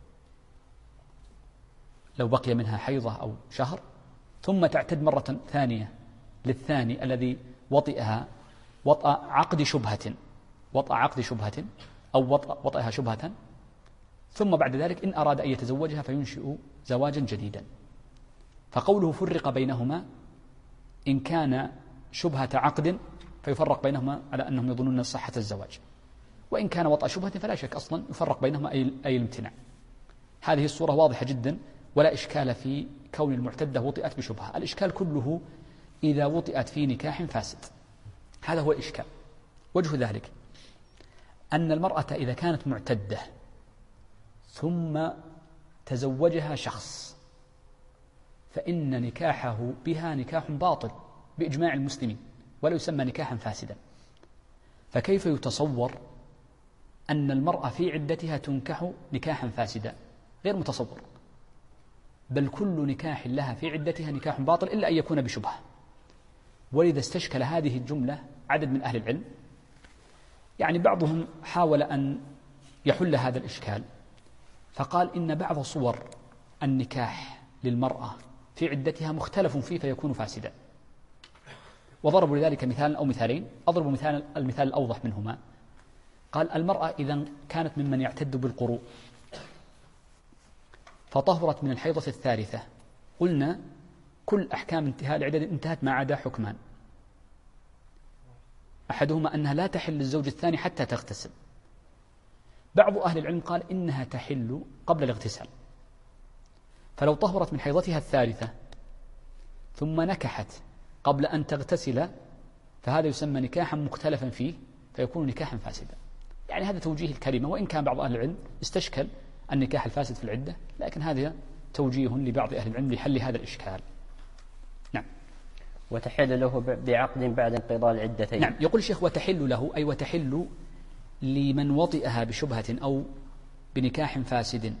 لو بقي منها حيضة أو شهر، ثم تعتد مرة ثانية للثاني الذي وطئها وطأ عقد شبهة أو وطئها شبهة، ثم بعد ذلك إن أراد أن يتزوجها فينشئ زواجا جديدا. فقوله فرق بينهما إن كان شبهة عقد فيفرق بينهما على أنهم يظنون صحة الزواج، وإن كان وطأ شبهة فلا شك أصلا يفرق بينهما أي الامتناع. هذه الصورة واضحة جدا، ولا إشكال في كون المعتدة وطئت بشبهة. الإشكال كله إذا وطئت في نكاح فاسد، هذا هو الإشكال. وجه ذلك أن المرأة إذا كانت معتدة ثم تزوجها شخص فإن نكاحه بها نكاح باطل بإجماع المسلمين، ولا يسمى نكاحا فاسدا. فكيف يتصور أن المرأة في عدتها تنكح نكاحا فاسدا؟ غير متصور، بل كل نكاح لها في عدتها نكاح باطل إلا أن يكون بشبهة. ولذا استشكل هذه الجملة عدد من أهل العلم، يعني بعضهم حاول أن يحل هذا الإشكال فقال إن بعض صور النكاح للمرأة في عدتها مختلف فيه فيكون فاسدا، وضربوا لذلك مثالا أو مثالين. أضرب المثال الأوضح منهما. قال المرأة إذا كانت ممن يعتد بالقروء فطهرت من الحيضة الثالثة، قلنا كل أحكام انتهاء العدة انتهت ما عدا حكمان، أحدهما أنها لا تحل للزوج الثاني حتى تغتسل. بعض أهل العلم قال إنها تحل قبل الاغتسال، فلو طهرت من حيضتها الثالثة ثم نكحت قبل أن تغتسل فهذا يسمى نكاحا مختلفا فيه فيكون نكاحا فاسدا. يعني هذا توجيه الكلمة، وإن كان بعض أهل العلم استشكل النكاح الفاسد في العدة، لكن هذا توجيه لبعض أهل العلم لحل هذا الإشكال. نعم. وتحل له بعقد بعد انقضاء العدتين. نعم. يقول الشيخ وتحل له، أي وتحل لمن وطئها بشبهة أو بنكاح فاسد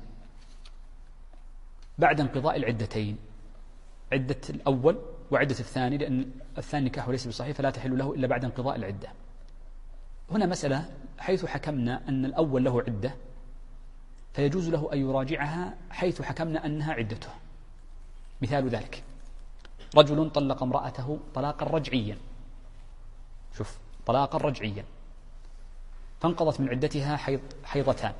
بعد انقضاء العدتين، عدة الأول وعدة الثاني، لأن الثاني نكاحه ليس بصحيح فلا تحل له إلا بعد انقضاء العدة. هنا مسألة، حيث حكمنا أن الأول له عدة فيجوز له أن يراجعها حيث حكمنا أنها عدته. مثال ذلك رجل طلق امرأته طلاقا رجعيا، شوف طلاقا رجعيا، فانقضت من عدتها حيضتان،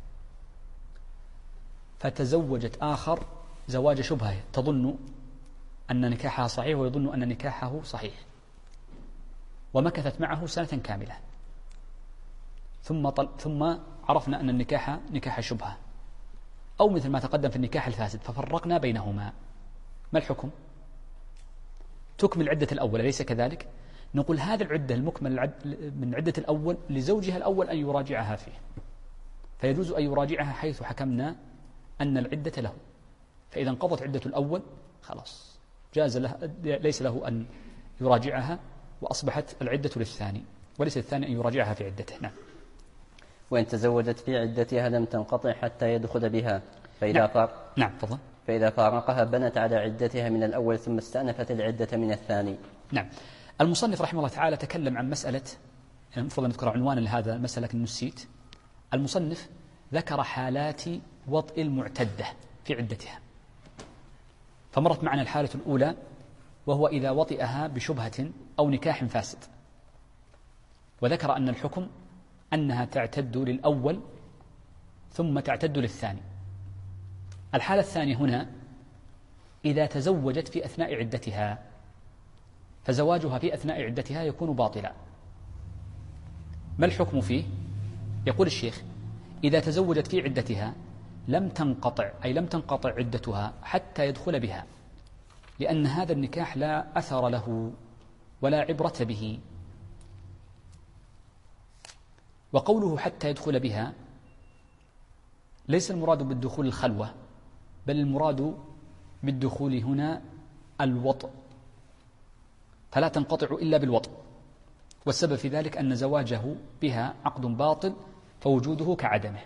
فتزوجت آخر زواج شبهة، تظن أن نكاحها صحيح ويظن أن نكاحه صحيح، ومكثت معه سنة كاملة، ثم عرفنا أن النكاح نكاح شبهة، أو مثل ما تقدم في النكاح الفاسد ففرقنا بينهما. ما الحكم؟ تكمل عدة الأول، أليس كذلك؟ نقول هذا العدة المكمل من عدة الأول لزوجها الأول أن يراجعها فيه، فيجوز أن يراجعها حيث حكمنا أن العدة له، فإذا انقضت عدة الأول خلاص جاز له، ليس له أن يراجعها، وأصبحت العدة للثاني وليس الثاني أن يراجعها في عدته. نعم. وإن تزوجت في عدتها لم تنقطع حتى يدخل بها، فإذا نعم تفضل. فإذا فارقها بنت على عدتها من الأول ثم استأنفت العدة من الثاني. نعم. المصنف رحمه الله تعالى تكلم عن مسألة، يعني المفروض أن نذكر عنوانا لهذا المسألة لكن نسيت. المصنف ذكر حالات وطئ المعتدة في عدتها، فمرت معنا الحالة الأولى وهو إذا وطئها بشبهة أو نكاح فاسد، وذكر أن الحكم أنها تعتد للأول ثم تعتد للثاني. الحالة الثانية هنا إذا تزوجت في أثناء عدتها، فزواجها في أثناء عدتها يكون باطلا. ما الحكم فيه؟ يقول الشيخ إذا تزوجت في عدتها لم تنقطع، أي لم تنقطع عدتها حتى يدخل بها، لأن هذا النكاح لا أثر له ولا عبرة به. وقوله حتى يدخل بها ليس المراد بالدخول الخلوة، بل المراد بالدخول هنا الوطء، فلا تنقطع إلا بالوطء، والسبب في ذلك أن زواجه بها عقد باطل فوجوده كعدمه.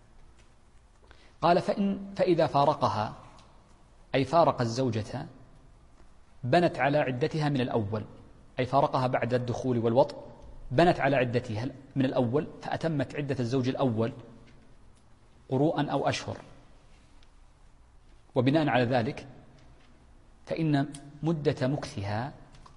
قال فإذا فارقها، أي فارق الزوجة، بنت على عدتها من الأول، أي فارقها بعد الدخول والوطء، بنت على عدتها من الأول فأتمت عدة الزوج الأول قروءا أو أشهر. وبناء على ذلك فإن مدة مكثها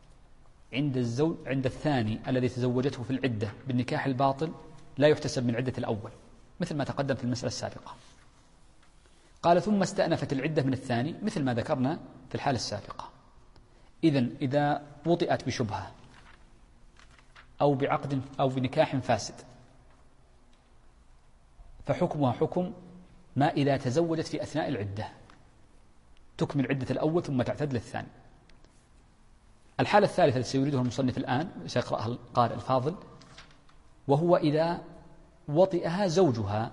عند الثاني الذي تزوجته في العدة بالنكاح الباطل لا يحتسب من عدة الأول، مثل ما تقدم في المسألة السابقة. قال ثم استأنفت العدة من الثاني مثل ما ذكرنا في الحالة السابقة. إذا وطئت بشبهة أو بعقد أو بنكاح فاسد فحكمها حكم ما إذا تزوجت في أثناء العدة تكمل عدة الأول ثم تعتد للثاني. الحالة الثالثة التي سيريدها المصنف الآن سيقرأها القارئ الفاضل، وهو إذا وطئها زوجها،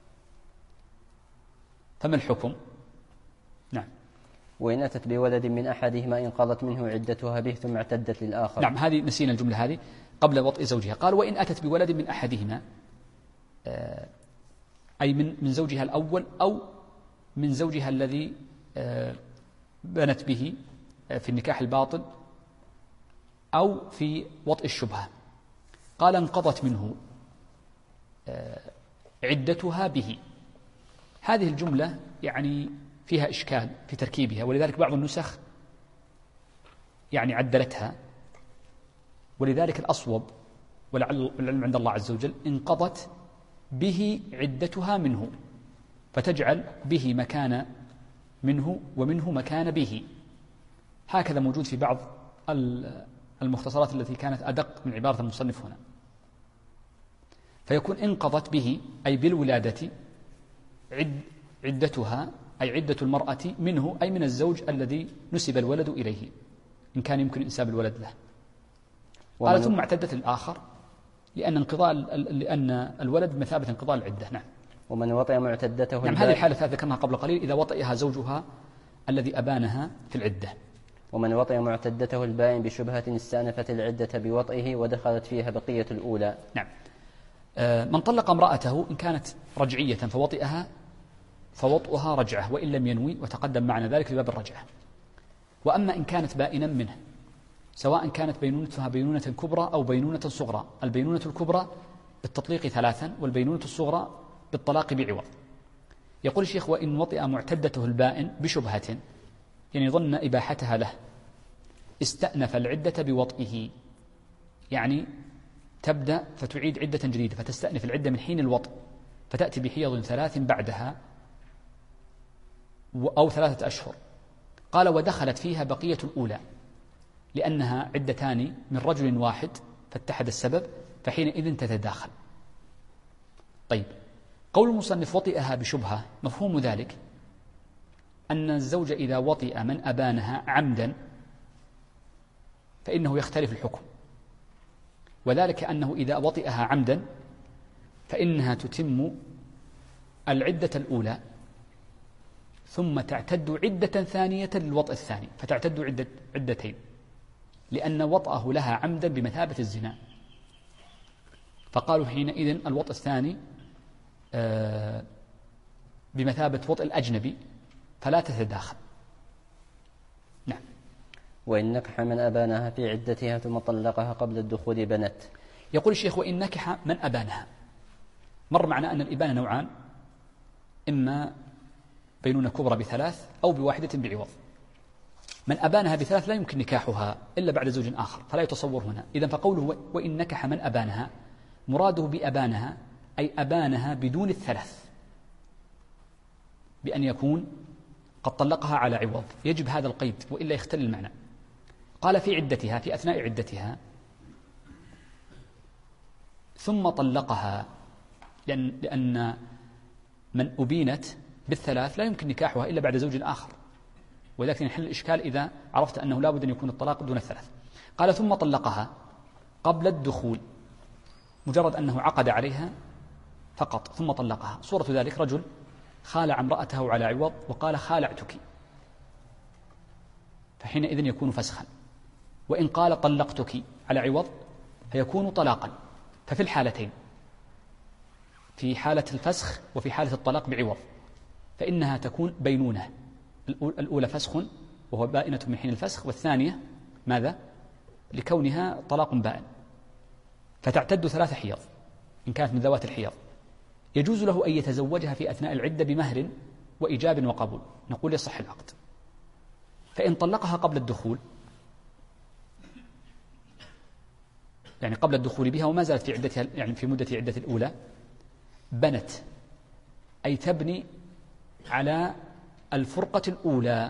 فما الحكم؟ نعم. وإن أتت بولد من أحدهما انقضت منه عدتها به ثم اعتدت للآخر. نعم، هذه نسينا الجملة هذه قبل وطئ زوجها. قال وإن أتت بولد من أحدهما، أي من زوجها الأول أو من زوجها الذي بنت به في النكاح الباطل أو في وطئ الشبهة. قال انقضت منه عدتها به. هذه الجملة يعني فيها إشكال في تركيبها، ولذلك بعض النسخ يعني عدلتها، ولذلك الأصوب والعلم عند الله عز وجل انقضت به عدتها منه، فتجعل به مكان منه ومنه مكان به. هكذا موجود في بعض المختصرات التي كانت أدق من عبارة المصنف هنا، فيكون انقضت به أي بالولادة عدتها، أي عدة المرأة منه أي من الزوج الذي نسب الولد إليه إن كان يمكن إنساب الولد له. قال ثم اعتدت الآخر لأن الولد بمثابة انقضاء العدة. نعم. ومن وطئ معتدته نعم، هذه الحالة الثالثة ذكرناها قبل قليل، إذا وطئها زوجها الذي أبانها في العدة. ومن وطئ معتدته البائن بشبهة استأنفت العدة بوطئه ودخلت فيها بقية الأولى. نعم. من طلق امرأته إن كانت رجعية فوطئها فوطئها رجعة وإن لم ينوي، وتقدم معنا ذلك في باب الرجعة. وأما إن كانت بائنا منه، سواء كانت بينونتها بينونة كبرى أو بينونة صغرى، البينونة الكبرى بالتطليق 3 والبينونة الصغرى بالطلاق بعوض. يقول الشيخ وإن وطئ معتدته البائن بشبهة، يعني ظن إباحتها له، استأنف العدة بوطئه، يعني تبدأ فتعيد عدة جديدة، فتستأنف العدة من حين الوطئ، فتأتي بحيض 3 بعدها أو 3 أشهر. قال ودخلت فيها بقية الأولى، لأنها عدتان من رجل واحد فاتحد السبب، فحينئذ تتداخل. طيب، قول المصنف وطئها بشبهة، مفهوم ذلك أن الزوج إذا وطئ من أبانها عمدا فإنه يختلف الحكم، وذلك أنه إذا وطئها عمدا فإنها تتم العدة الأولى ثم تعتد عدة ثانية للوطئ الثاني، فتعتد عدتين، لأن وطأه لها عمدا بمثابة الزنا، فقالوا حينئذ الوطئ الثاني بمثابة وطئ الأجنبي فلا تتداخل. نعم. وإن نكح من أبانها في عدتها ثم طلقها قبل الدخول بنت. يقول الشيخ وإن نكح من أبانها، مر معنا أن الإبانة نوعان، إما بينونة كبرى ب3 أو بواحدة بعوض. من أبانها ب3 لا يمكن نكاحها إلا بعد زوج آخر، فلا يتصور هنا. إذن فقوله وإن نكح من أبانها مراده بأبانها أي أبانها بدون ال3، بأن يكون قد طلقها على عوض، يجب هذا القيد وإلا يختل المعنى. قال في عدتها، في أثناء عدتها، ثم طلقها، لأن من أبينت بال3 لا يمكن نكاحها إلا بعد زوج آخر، ولكن يحل الإشكال إذا عرفت أنه لا بد أن يكون الطلاق دون ال3. قال ثم طلقها قبل الدخول، مجرد أنه عقد عليها فقط ثم طلقها. صورة ذلك رجل خالع امرأته على عوض وقال خالعتك، فحينئذ يكون فسخا. وإن قال طلقتك على عوض فيكون طلاقا. ففي الحالتين، في حالة الفسخ وفي حالة الطلاق بعوض، فإنها تكون بينونة، الأولى فسخ وهو بائنة من حين الفسخ، والثانية ماذا؟ لكونها طلاق بائن، فتعتد 3 حيض إن كانت من ذوات الحيض. يجوز له أن يتزوجها في أثناء العدة بمهر وإيجاب وقبول، نقول يصح العقد. فإن طلقها قبل الدخول، يعني قبل الدخول بها وما زالت في عدتها، يعني في مدة عدة الأولى، بنت أي تبني على الفرقة الأولى،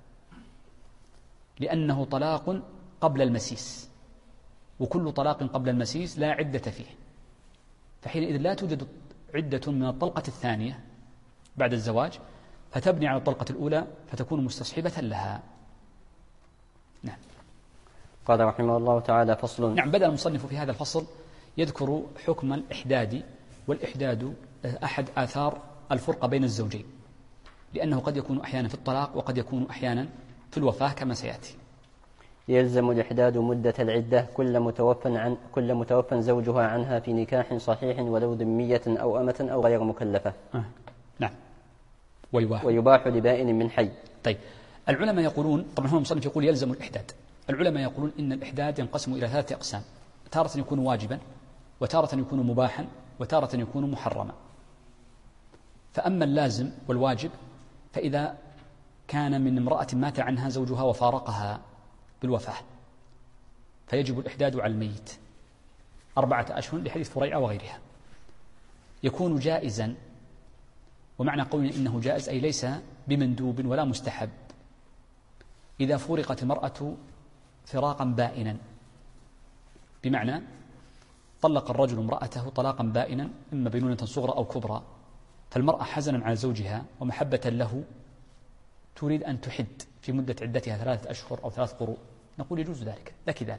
لأنه طلاق قبل المسيس، وكل طلاق قبل المسيس لا عدة فيه، فحينئذ لا توجد عدة من الطلقة الثانية بعد الزواج، فتبني على الطلقة الأولى فتكون مستصحبة لها. نعم. قال رحمه الله تعالى: فصل. نعم. بدأ المصنف في هذا الفصل يذكر حكم الإحداد، والإحداد أحد آثار الفرقة بين الزوجين، لأنه قد يكون أحيانا في الطلاق وقد يكون أحيانا في الوفاة كما سيأتي. يلزم الإحداد مدة العدة كل متوفى زوجها عنها في نكاح صحيح ولو ذمية أو أمة أو غير مكلفة. نعم. ويباح لبائن من حي. طيب، العلماء يقولون، طبعا هو المصنف يقول يلزم الإحداد، العلماء يقولون إن الإحداد ينقسم إلى 3 أقسام: تارة يكون واجبا، وتارة يكون مباحا، وتارة يكون محرما. فأما اللازم والواجب فإذا كان من امرأة مات عنها زوجها وفارقها بالوفاة فيجب الإحداد على الميت 4 أشهر لحديث فريعة وغيرها. يكون جائزا، ومعنى قولنا إنه جائز أي ليس بمندوب ولا مستحب، إذا فرقت المرأة فراقا بائنا، بمعنى طلق الرجل امرأته طلاقا بائنا إما بينونة صغرى أو كبرى، فالمرأة حزنا على زوجها ومحبة له تريد أن تحد في مدة عدتها 3 أشهر أو 3 قروء، نقول يجوز ذلك،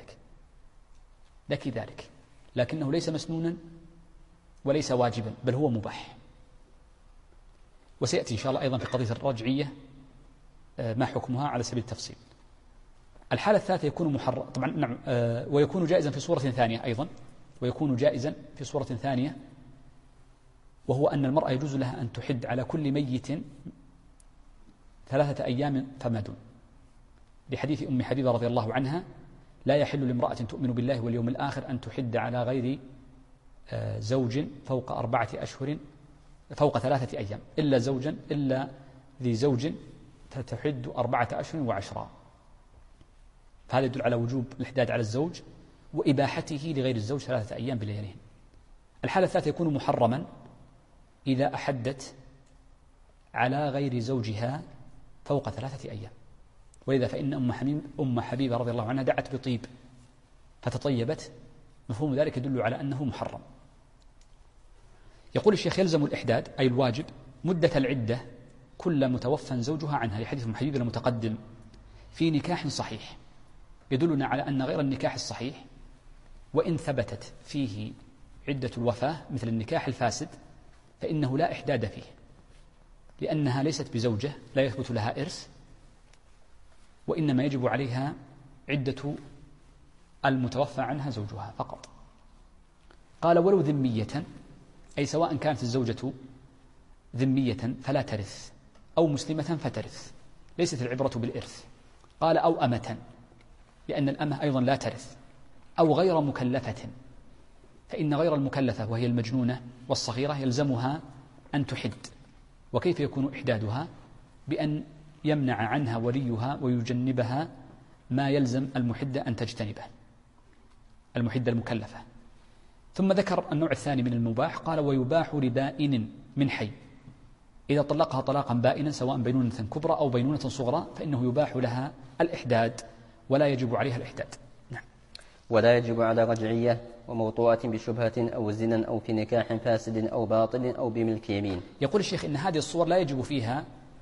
لك ذلك، لكنه ليس مسنونا وليس واجبا، بل هو مباح. وسيأتي إن شاء الله أيضا في قضية الرجعية ما حكمها على سبيل التفصيل. الحالة الثالثة يكون محرم، طبعا نعم، ويكون جائزا في صورة ثانية أيضا، وهو أن المرأة يجوز لها أن تحد على كل ميت 3 أيام فما دون، لحديث أم حبيبة رضي الله عنها: لا يحل لامرأة تؤمن بالله واليوم الآخر أن تحد على غير زوج فوق 4 أشهر فوق 3 أيام إلا ذي زوج فتحد 4 أشهر و10. فهذا يدل على وجوب الإحداد على الزوج وإباحته لغير الزوج 3 أيام بلياليهن. الحالة الثالثة يكون محرما إذا أحدت على غير زوجها فوق 3 أيام، ولذا فإن أم حبيبة رضي الله عنها دعت بطيب فتطيبت، مفهوم ذلك يدل على أنه محرم. يقول الشيخ: يلزم الإحداد أي الواجب مدة العدة كل متوفى زوجها عنها، لحديث أم حبيبة المتقدم في نكاح صحيح، يدلنا على أن غير النكاح الصحيح وإن ثبتت فيه عدة الوفاة مثل النكاح الفاسد فإنه لا إحداد فيه، لأنها ليست بزوجة لا يثبت لها إرث، وإنما يجب عليها عدة المتوفى عنها زوجها فقط. قال: ولو ذمية، أي سواء كانت الزوجة ذمية فلا ترث أو مسلمة فترث، ليست العبرة بالإرث. قال: أو أمة، لأن الأمة أيضا لا ترث، أو غير مكلفة، فإن غير المكلفة وهي المجنونة والصغيرة يلزمها أن تحد. وكيف يكون إحدادها؟ بأن يمنع عنها وليها ويجنبها ما يلزم المحدة أن تجتنبه، المحدة المكلفة. ثم ذكر النوع الثاني من المباح، قال: ويباح لبائن من حي، إذا طلقها طلاقا بائنا سواء بينونة كبرى أو بينونة صغرى فإنه يباح لها الإحداد ولا يجب عليها الإحداد. نعم. ولا يجب على رجعية وموطوءة بشبهة أو زنا أو في نكاح فاسد أو باطل أو بملك يمين. يقول الشيخ إن هذه الصور لا يجب فيها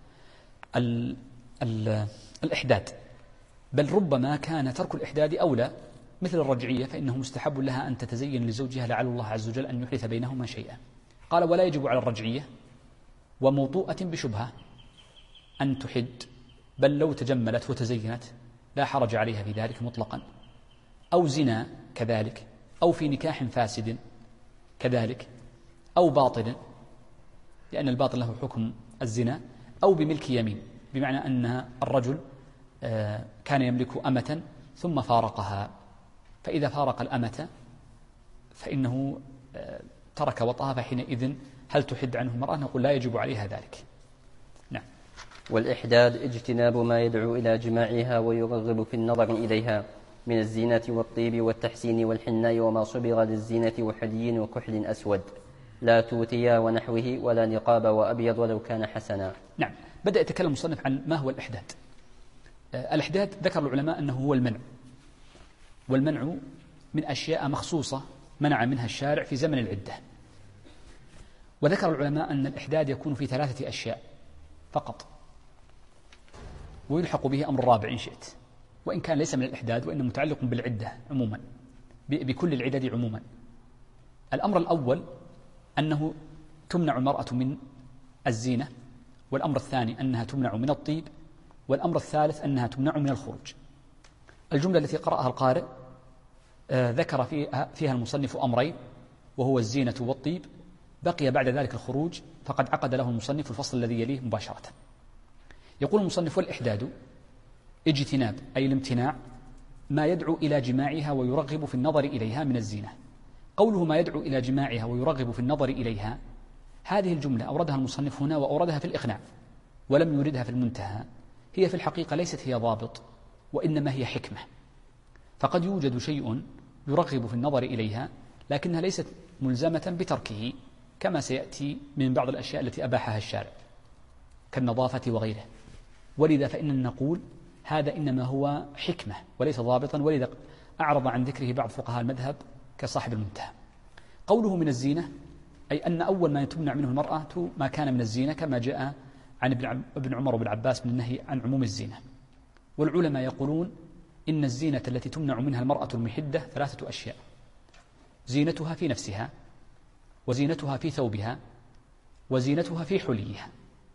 الإحداد، بل ربما كان ترك الإحداد أولى، مثل الرجعية فإنه مستحب لها أن تتزين لزوجها لعل الله عز وجل أن يحدث بينهما شيئا. قال: ولا يجب على الرجعية وموطوءة بشبهة أن تحد، بل لو تجملت وتزينت لا حرج عليها في ذلك مطلقا، أو زنا كذلك، أو في نكاح فاسد كذلك، أو باطل، لأن الباطل له حكم الزنا، أو بملك يمين، بمعنى أن الرجل كان يملك أمة ثم فارقها، فإذا فارق الأمة فإنه ترك وطأها، فحينئذ هل تحد عنه المرأة؟ نقول لا يجب عليها ذلك. نعم. والإحداد اجتناب ما يدعو إلى جماعها ويرغب في النظر إليها من الزينة والطيب والتحسين والحناء وما صبغ للزينة وحلي وكحل أسود، لا توتيا ونحوه ولا نقاب وأبيض ولو كان حسنا. نعم. بدأ يتكلم المصنف عن ما هو الإحداد. الإحداد ذكر العلماء أنه هو المنع، والمنع من أشياء مخصوصة منع منها الشارع في زمن العدة، وذكر العلماء أن الإحداد يكون في 3 أشياء فقط، ويلحق به أمر رابع إن شئت، وإن كان ليس من الإحداد وإنه متعلق بالعدة عموما، بكل العدد عموما. الأمر الأول أنه تمنع المرأة من الزينة، والأمر الثاني أنها تمنع من الطيب، والأمر الثالث أنها تمنع من الخروج. الجملة التي قرأها القارئ ذكر فيها المصنف أمرين، وهو الزينة والطيب، بقي بعد ذلك الخروج، فقد عقد له المصنف الفصل الذي يليه مباشرة. يقول المصنف: والإحداد اجتناب، أي الامتناع، ما يدعو إلى جماعها ويرغب في النظر إليها من الزينة. قوله ما يدعو إلى جماعها ويرغب في النظر إليها، هذه الجملة أوردها المصنف هنا وأوردها في الإقناع ولم يوردها في المنتهى. هي في الحقيقة ليست هي ضابط، وإنما هي حكمة. فقد يوجد شيء يرغب في النظر إليها لكنها ليست ملزمة بتركه، كما سيأتي من بعض الأشياء التي أباحها الشارع كالنظافة وغيره. ولذا فإننا نقول هذا إنما هو حكمة وليس ضابطا، ولذا أعرض عن ذكره بعض فقهاء المذهب كصاحب المنتهى. قوله من الزينة أي أن أول ما تمنع منه المرأة ما كان من الزينة، كما جاء عن ابن عمر وابن عباس من النهي عن عموم الزينة. والعلماء يقولون إن الزينة التي تمنع منها المرأة المحدة 3 أشياء: زينتها في نفسها، وزينتها في ثوبها، وزينتها في حليها.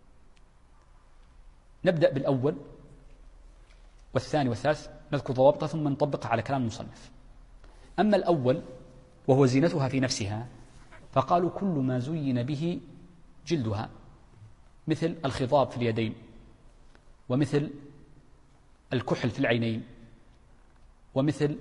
نبدأ بالأول والثاني والثالث، نذكر ضوابطها ثم نطبقها على كلام المصنف. أما الأول وهو زينتها في نفسها، فقالوا كل ما زين به جلدها، مثل الخضاب في اليدين، ومثل الكحل في العينين، ومثل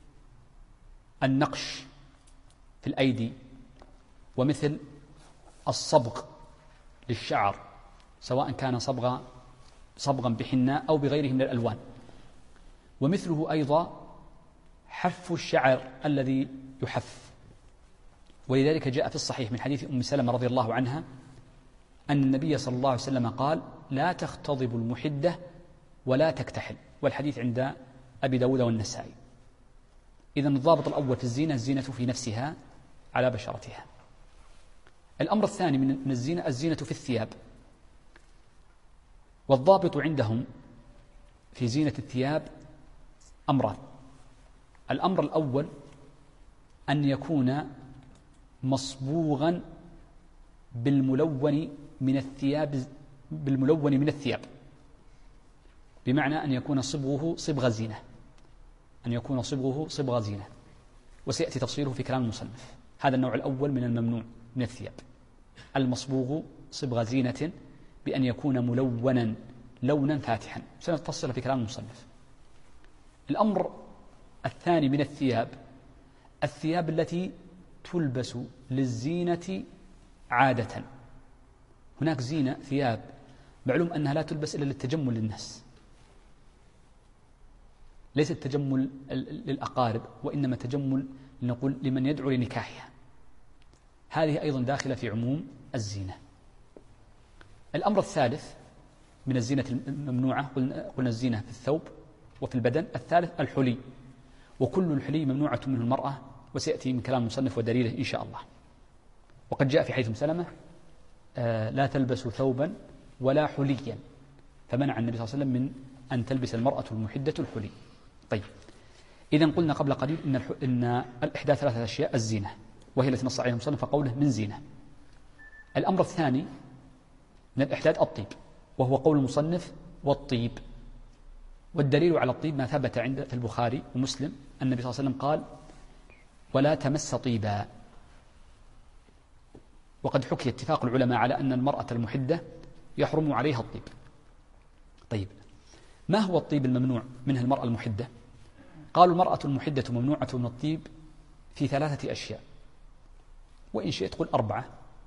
النقش في الأيدي، ومثل الصبغ للشعر سواء كان صبغا بحناء أو بغيره من الألوان، ومثله أيضا حف الشعر الذي يحف. ولذلك جاء في الصحيح من حديث أم سلمة رضي الله عنها أن النبي صلى الله عليه وسلم قال: لا تختضب المحدة ولا تكتحل، والحديث عند أبي داود والنسائي. إذن الضابط الأول في الزينة الزينة في نفسها على بشرتها. الأمر الثاني من الزينة الزينة في الثياب. والضابط عندهم في زينة الثياب أمران: الأمر الأول أن يكون مصبوغا بالملون من الثياب، بمعنى أن يكون صبغه صبغ زينة، وسيأتي تفصيله في كلام المصنف. هذا النوع الأول من الممنوع من الثياب، المصبوغ صبغ زينة بأن يكون ملونا لونا فاتحا، سنفصل في كلام المصنف. الأمر الثاني من الثياب التي تلبس للزينة عادة. هناك ثياب معلوم أنها لا تلبس إلا للتجمل للناس، ليس التجمل للأقارب، وإنما تجمل لنقول لمن يدعو لنكاحها. هذه أيضا داخلة في عموم الزينة. الأمر الثالث من الزينة الممنوعة، قلنا الزينة في الثوب وفي البدن. الثالث الحلي، وكل الحلي ممنوعة منه المرأة، وسيأتي من كلام المصنف ودليله إن شاء الله. وقد جاء في حديث سلمة: لا تلبس ثوبا ولا حليا، فمنع النبي صلى الله عليه وسلم من أن تلبس المرأة المحدة الحلي. طيب، إذن قلنا قبل قليل إن الإحداث 3 أشياء: الزينة، وهي التي نص عليها المصنف قوله من زينة. الأمر الثاني من الإحداث الطيب، وهو قول المصنف والطيب. والدليل على الطيب ما ثبت في البخاري ومسلم أن النبي صلى الله عليه وسلم قال: ولا تمس طيبا. وقد حكي اتفاق العلماء على أن المرأة المحدة يحرم عليها الطيب. طيب، ما هو الطيب الممنوع منها المرأة المحدة؟ قالوا: المرأة المحدة ممنوعة من الطيب في 3 أشياء، وإن شئت قل 4.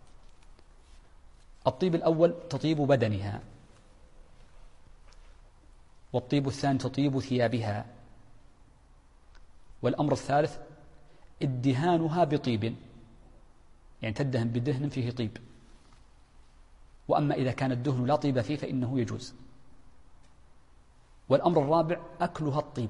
الطيب الأول تطيب بدنها، والطيب الثاني تطيب ثيابها، والأمر الثالث ادهانها بطيب، يعني تدهن بدهن فيه طيب. وأما إذا كان الدهن لا طيب فيه فإنه يجوز. والأمر الرابع أكلها الطيب.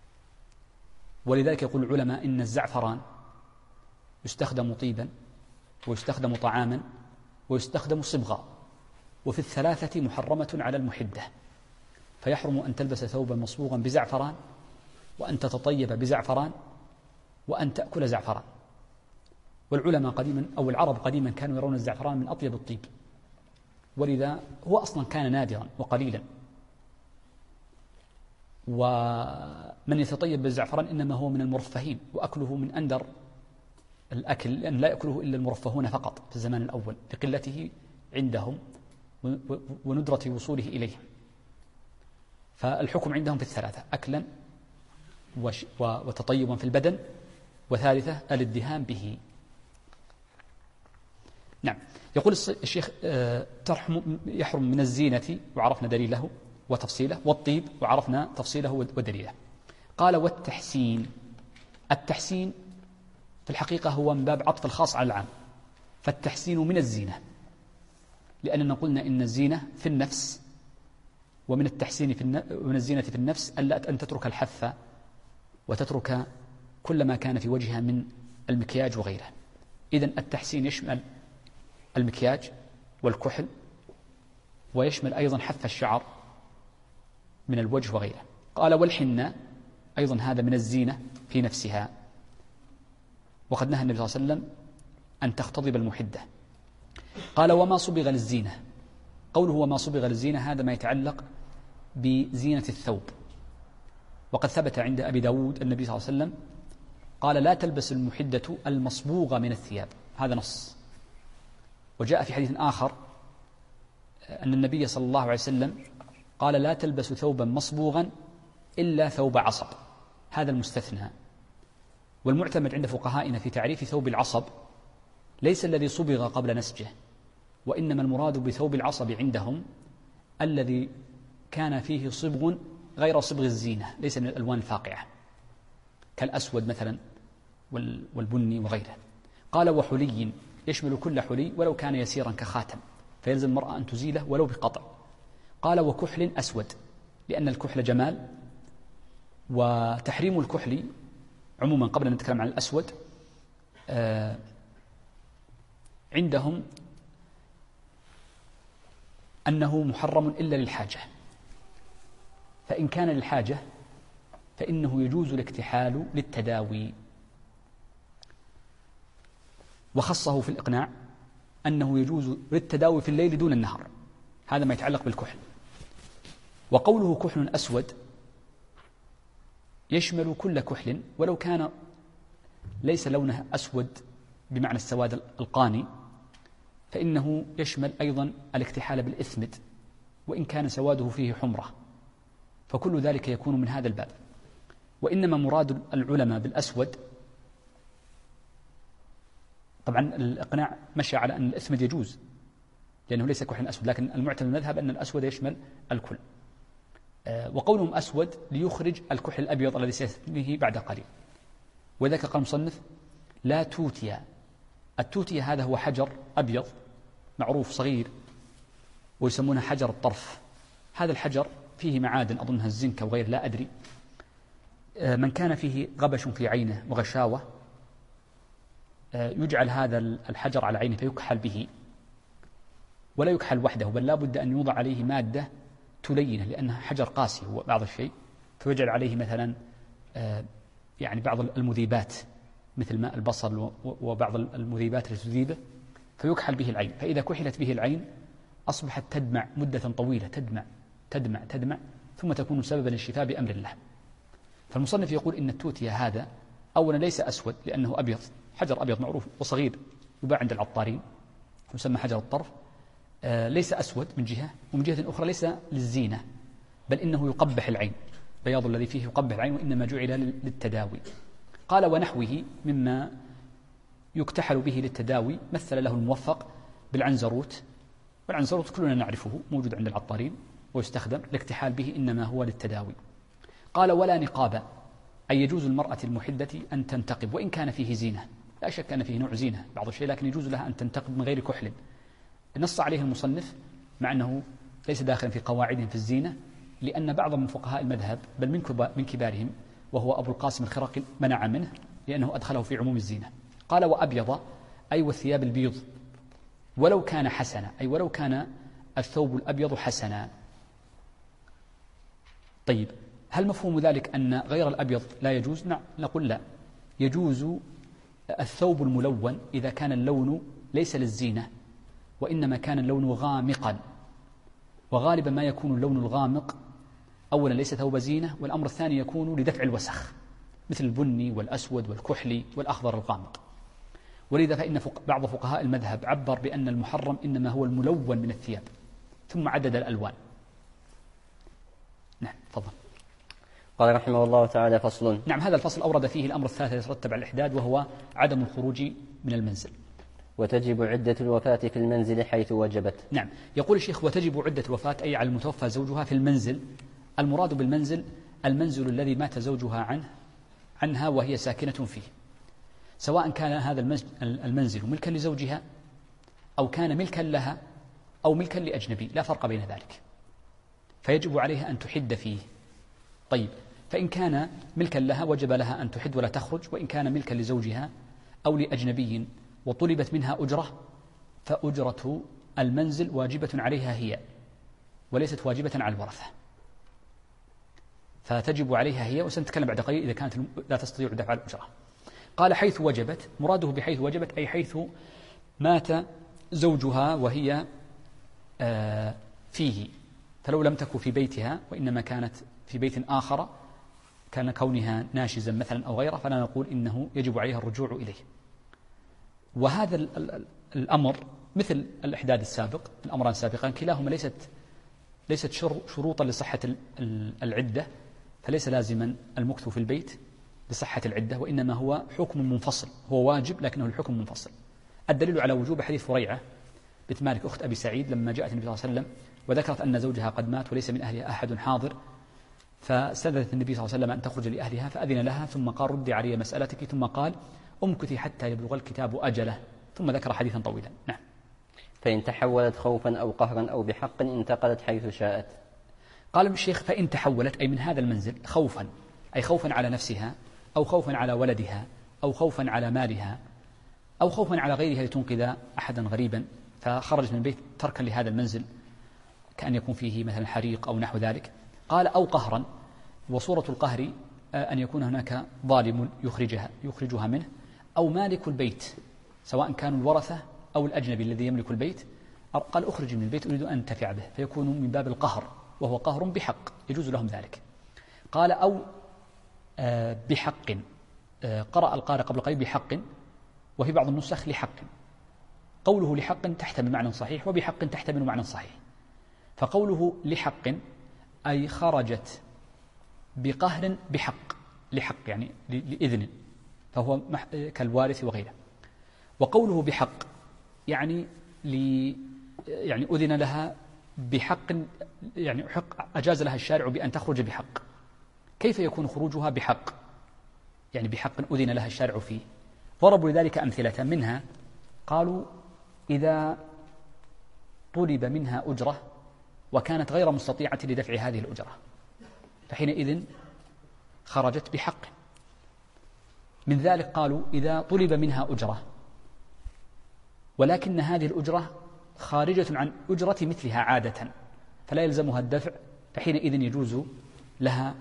ولذلك يقول العلماء إن الزعفران يستخدم طيبا، ويستخدم طعاما ويستخدم صبغا، وفي الثلاثة محرمة على المحدة، فيحرم أن تلبس ثوبا مصبوغا بزعفران، وأن تتطيب بزعفران، وأن تأكل زعفران. والعلماء قديما أو العرب قديما كانوا يرون الزعفران من أطيب الطيب، ولذا هو أصلا كان نادرا وقليلا. ومن يتطيب بالزعفران إنما هو من المرفهين، وأكله من أندر الأكل، لأن لا يأكله إلا المرفهون فقط في الزمان الأول لقلته عندهم وندرة وصوله إليهم. فالحكم عندهم في الثلاثة: أكلا وتطيبا في البدن، وثالثة الادهان به. نعم. يقول الشيخ يحرم من الزينة، وعرفنا دليله وتفصيله، والطيب وعرفنا تفصيله ودليله. قال: والتحسين. التحسين في الحقيقة هو من باب عطف الخاص على العام، فالتحسين من الزينة، لأننا قلنا إن الزينة في النفس، ومن التحسين ومن الزينة في النفس أن تترك الحث وتترك كل ما كان في وجهها من المكياج وغيره. إذن التحسين يشمل المكياج والكحل، ويشمل أيضا حث الشعر من الوجه وغيره. قال: والحنة أيضا هذا من الزينة في نفسها، وقد نهى النبي صلى الله عليه وسلم أن تختضب المحدة. قال: وما صبغ للزينة. قوله وما صبغ للزينة هذا ما يتعلق بزينة الثوب، وقد ثبت عند أبي داود النبي صلى الله عليه وسلم قال: لا تلبس المحدة المصبوغة من الثياب. هذا نص. وجاء في حديث آخر أن النبي صلى الله عليه وسلم قال: لا تلبس ثوبا مصبوغا إلا ثوب عصب. هذا المستثنى. والمعتمد عند فقهائنا في تعريف ثوب العصب ليس الذي صبغ قبل نسجه، وإنما المراد بثوب العصب عندهم الذي كان فيه صبغ غير صبغ الزينة، ليس من الألوان الفاقعة كالأسود مثلا والبني وغيره. قال: وحلي، يشمل كل حلي ولو كان يسيرا كخاتم، فيلزم المرأة أن تزيله ولو بقطع. قال: وكحل أسود، لأن الكحل جمال. وتحريم الكحل عموما قبل أن نتكلم عن الأسود عندهم أنه محرم إلا للحاجة، فإن كان للحاجة فإنه يجوز الاكتحال للتداوي. وخصه في الإقناع أنه يجوز للتداوي في الليل دون النهار. هذا ما يتعلق بالكحل. وقوله كحل أسود يشمل كل كحل ولو كان ليس لونه أسود بمعنى السواد القاني، فإنه يشمل أيضا الاكتحال بالإثمد وإن كان سواده فيه حمرة، فكل ذلك يكون من هذا الباب. وإنما مراد العلماء بالأسود، طبعا الإقناع مشى على أن الإثمد يجوز لأنه ليس كحل أسود، لكن المعتمد المذهب أن الأسود يشمل الكل. وقولهم أسود ليخرج الكحل الأبيض الذي سيثنيه بعد قليل. وذلك قال المصنف: لا توتيا. التوتيا هذا هو حجر أبيض معروف صغير ويسمونه حجر الطرف. هذا الحجر فيه معادن أظنها الزنك وغير لا أدري. من كان فيه غبش في عينه وغشاوة يجعل هذا الحجر على عينه فيكحل به، ولا يكحل وحده، بل لا بد أن يوضع عليه مادة تلينه، لأنها حجر قاسي هو بعض الشيء، فيجعل عليه مثلا يعني بعض المذيبات مثل ماء البصل وبعض المذيبات التي تذيبه، فيكحل به العين. فإذا كحلت به العين أصبحت تدمع مدة طويلة، تدمع تدمع تدمع، ثم تكون سببا للشفاء بأمر الله. فالمصنف يقول إن التوتيا هذا أولا ليس أسود لأنه أبيض، حجر أبيض معروف وصغير يباع عند العطارين يسمى حجر الطرف، ليس أسود من جهة، ومن جهة أخرى ليس للزينة، بل إنه يقبح العين، بياض الذي فيه يقبح العين، وإنما جعل للتداوي. قال: ونحوه مما يكتحل به للتداوي مثل له الموفق بالعنزروت، والعنزروت كلنا نعرفه موجود عند العطارين ويستخدم، الاكتحال به إنما هو للتداوي. قال: ولا نقاب، أي يجوز المرأة المحدة أن تنتقب وإن كان فيه زينة، لا شك أن فيه نوع زينة بعض الشيء، لكن يجوز لها أن تنتقب من غير كحل. نص عليه المصنف مع أنه ليس داخلا في قواعدهم في الزينة، لأن بعض من فقهاء المذهب بل من كبارهم وهو أبو القاسم الخرقي منع منه لأنه أدخله في عموم الزينة. قال: وأبيض، أي والثياب البيض ولو كان حسنا، أي ولو كان الثوب الأبيض حسنا. طيب هل مفهوم ذلك أن غير الأبيض لا يجوز؟ نعم، نقول لا، يجوز الثوب الملون إذا كان اللون ليس للزينة وإنما كان اللون غامقا، وغالبا ما يكون اللون الغامق أولا ليس ثوب زينة، والأمر الثاني يكون لدفع الوسخ مثل البني والأسود والكحلي والأخضر الغامق. ولذا فإن بعض فقهاء المذهب عبر بأن المحرم إنما هو الملون من الثياب، ثم عدد الألوان. نعم تفضل. قال رحمه الله تعالى: فصل. نعم، هذا الفصل أورد فيه الأمر الثالث يترتب على الإحداد، وهو عدم الخروج من المنزل. وتجب عدة الوفاة في المنزل حيث وجبت. نعم، يقول الشيخ: وتجب عدة الوفاة أي على المتوفى زوجها في المنزل. المراد بالمنزل المنزل الذي مات زوجها عنها وهي ساكنة فيه، سواء كان هذا المنزل ملكا لزوجها أو كان ملكا لها أو ملكا لأجنبي، لا فرق بين ذلك، فيجب عليها أن تحد فيه. طيب، فإن كان ملكا لها وجب لها أن تحد ولا تخرج، وإن كان ملكا لزوجها أو لأجنبي وطلبت منها أجرة فأجرة المنزل واجبة عليها هي وليست واجبة على الورثة، فتجب عليها هي، وسنتكلم بعد قليل إذا كانت لا تستطيع دفع الأجرة. قال: حيث وجبت، مراده بحيث وجبت أي حيث مات زوجها وهي فيه، فلو لم تكن في بيتها وإنما كانت في بيت آخر كان كونها ناشزا مثلا أو غيره، فلا نقول إنه يجب عليها الرجوع إليه. وهذا الأمر مثل الإحداد السابق، الأمران السابقان كلاهما ليست شروطا لصحة العدة، فليس لازما المكث في البيت لصحة العدة، وإنما هو حكم منفصل، هو واجب لكنه الحكم منفصل. الدليل على وجوب حديث فريعة بنت مالك أخت أبي سعيد لما جاءت النبي صلى الله عليه وسلم وذكرت أن زوجها قد مات وليس من أهلها أحد حاضر، فاستأذنت النبي صلى الله عليه وسلم أن تخرج لأهلها، فأذن لها ثم قال: ردي علي مسألتك، ثم قال: امكثي حتى يبلغ الكتاب أجله، ثم ذكر حديثا طويلا. نعم. فإن تحولت خوفا أو قهرا أو بحق انتقلت حيث شاءت. قال الشيخ: فإن تحولت أي من هذا المنزل خوفا، أي خوفا على نفسها أو خوفا على ولدها أو خوفا على مالها أو خوفا على غيرها لتنقذ أحدا غريبا، فخرجت من البيت تركا لهذا المنزل كأن يكون فيه مثلا حريق أو نحو ذلك. قال: أو قهرا، وصورة القهر أن يكون هناك ظالم يخرجها منه، أو مالك البيت سواء كانوا الورثة أو الأجنبي الذي يملك البيت، قال: أخرج من البيت أريد أن أنتفع به، فيكون من باب القهر، وهو قهر بحق يجوز لهم ذلك. قال: أو بحق، قرأ القارئ قبل قليل بحق، وفي بعض النسخ لحق. قوله لحق تحتمل معنى صحيح، وبحق تحتمل معنى صحيح. فقوله لحق أي خرجت بقهر بحق، لحق يعني لإذن، فهو كالوارث وغيره. وقوله بحق يعني يعني أذن لها بحق، يعني حق أجاز لها الشارع بأن تخرج بحق. كيف يكون خروجها بحق؟ يعني بحق أذن لها الشارع فيه. ضربوا لذلك أمثلة، منها قالوا: إذا طلب منها أجرة وكانت غير مستطيعة لدفع هذه الأجرة، فحينئذ خرجت بحق. من ذلك قالوا: إذا طلب منها أجرة ولكن هذه الأجرة خارجة عن أجرة مثلها عادة فلا يلزمها الدفع، فحينئذ يجوز لها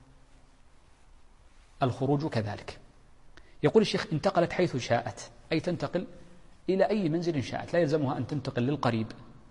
الخروج كذلك. يقول الشيخ: انتقلت حيث شاءت، أي تنتقل إلى أي منزل شاءت، لا يلزمها أن تنتقل للقريب،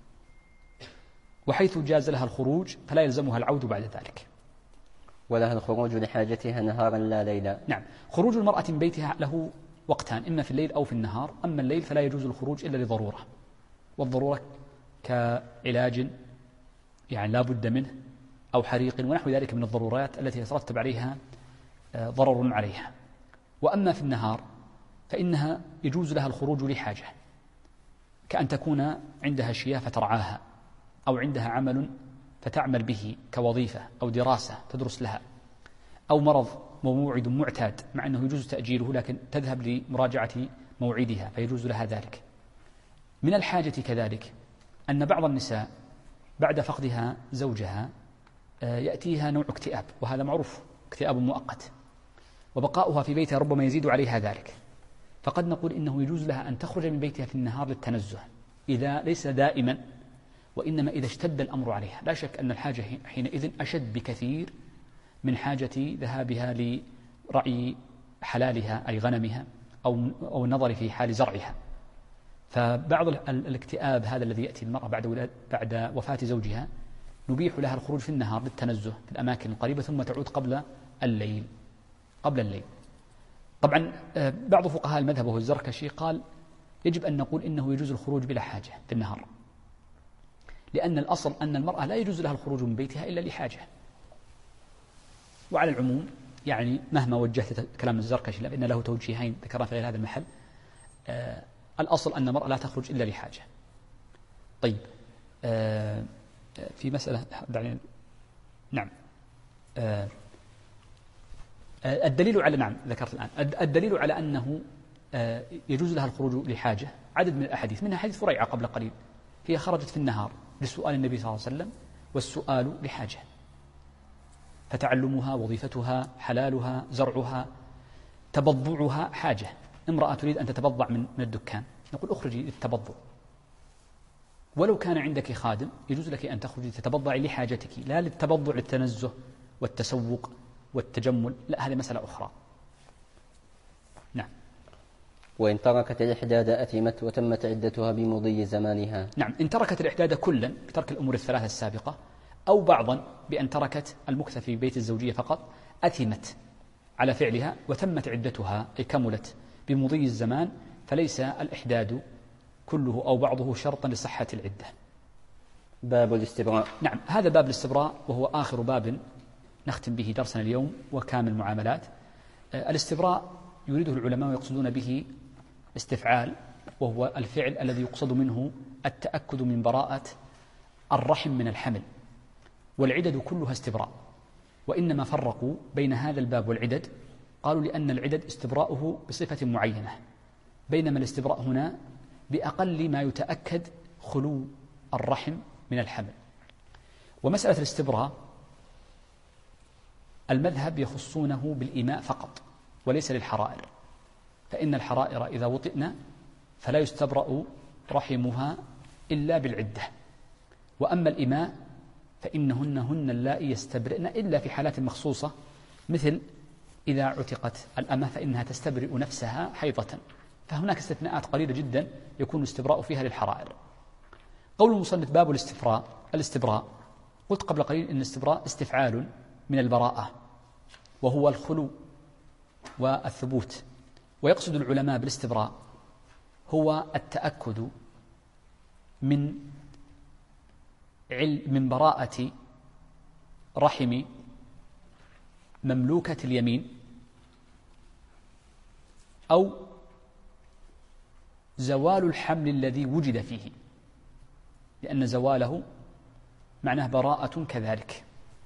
وحيث جاز لها الخروج فلا يلزمها العود بعد ذلك. ولها الخروج لحاجتها نهارا لا ليلا. نعم، خروج المرأة من بيتها له وقتان، إما في الليل أو في النهار. أما الليل فلا يجوز الخروج إلا لضرورة، والضرورة كعلاج يعني لا بد منه، أو حريق ونحو ذلك من الضرورات التي يترتب عليها ضرر عليها. وأما في النهار فإنها يجوز لها الخروج لحاجة، كأن تكون عندها شياه فترعاها، أو عندها عمل فتعمل به كوظيفة أو دراسة تدرس لها، أو مرض موعد معتاد مع أنه يجوز تأجيله لكن تذهب لمراجعة موعدها فيجوز لها ذلك. من الحاجة كذلك أن بعض النساء بعد فقدها زوجها يأتيها نوع اكتئاب، وهذا معروف، اكتئاب مؤقت، وبقاؤها في بيتها ربما يزيد عليها ذلك، فقد نقول إنه يجوز لها أن تخرج من بيتها في النهار للتنزه، إذا ليس دائما، وإنما إذا اشتد الأمر عليها. لا شك أن الحاجة حينئذ أشد بكثير من حاجة ذهابها لرعي حلالها أي غنمها أو النظر في حال زرعها. فبعض الاكتئاب هذا الذي يأتي المرأة بعد وفاة زوجها نبيح لها الخروج في النهار للتنزه في الأماكن القريبة ثم تعود قبل الليل. طبعا بعض فقهاء المذهب وهو الزركشي قال يجب أن نقول إنه يجوز الخروج بلا حاجة في النهار، لأن الأصل أن المرأة لا يجوز لها الخروج من بيتها إلا لحاجة. وعلى العموم يعني مهما وجهت كلام الزركشي لأن له توجيهين ذكرنا في غير هذا المحل، الأصل أن المرأة لا تخرج إلا لحاجة. طيب في مسألة نعم الدليل على ذكرت الآن الدليل على أنه يجوز لها الخروج لحاجة عدد من الأحاديث، منها حديث فريعة قبل قليل، هي خرجت في النهار لسؤال النبي صلى الله عليه وسلم، والسؤال لحاجة، فتعلمها وظيفتها حلالها زرعها تبضعها حاجة. امرأة تريد أن تتبضع من الدكان، نقول اخرجي للتبضع، ولو كان عندك خادم يجوز لك أن تخرجي تتبضعي لحاجتك، لا للتبضع للتنزه والتسوق والتجمل، لا هذه مسألة أخرى. نعم. وإن تركت الإحداد أثمت وتمت عدتها بمضي زمانها. نعم، إن تركت الإحداد كلا بترك الأمور الثلاثة السابقة، أو بعضا بأن تركت المكث في بيت الزوجية فقط، أثمت على فعلها وتمت عدتها أي كملت بمضي الزمان، فليس الإحداد كله أو بعضه شرطا لصحة العدة. باب الاستبراء. نعم، هذا باب الاستبراء وهو آخر باب نختم به درسنا اليوم وكامل المعاملات. الاستبراء يريده العلماء ويقصدون به استفعال، وهو الفعل الذي يقصد منه التأكد من براءة الرحم من الحمل، والعدد كلها استبراء. وإنما فرقوا بين هذا الباب والعدد، قالوا لأن العدد استبراؤه بصفة معينة، بينما الاستبراء هنا بأقل ما يتأكد خلو الرحم من الحمل. ومسألة الاستبراء المذهب يخصونه بالإماء فقط وليس للحرائر، فإن الحرائر إذا وطئن فلا يستبرأ رحمها إلا بالعدة، وأما الإماء فإنهن اللائي يستبرئن إلا في حالات مخصوصة، مثل إذا عتقت الأمة فإنها تستبرئ نفسها حيضة، فهناك استثناءات قليلة جدا يكون الاستبراء فيها للحرائر. قول المصنف باب الاستبراء قلت قبل قليل إن الاستبراء استفعال من البراءة، وهو الخلو والثبوت. ويقصد العلماء بالاستبراء هو التأكد من براءة رحم مملوكة اليمين، أو زوال الحمل الذي وجد فيه، لأن زواله معناه براءة كذلك.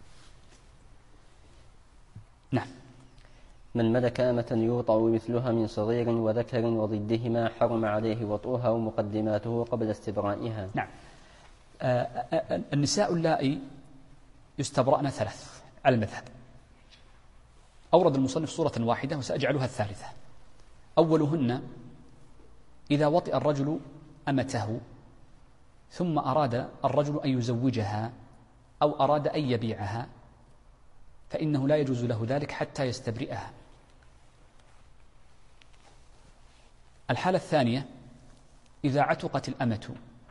نعم. من ملك أمة يوطأ مثلها من صغير وذكر وضدهما حرم عليه وطئها ومقدماته قبل استبرائها. نعم. النساء اللائي يستبرأن ثلاث على المذهب. أورد المصنف صورة واحدة وسأجعلها الثالثة. أولهن إذا وطئ الرجل أمته ثم أراد الرجل أن يزوجها أو أراد أن يبيعها، فإنه لا يجوز له ذلك حتى يستبرئها. الحالة الثانية إذا عتقت الأمة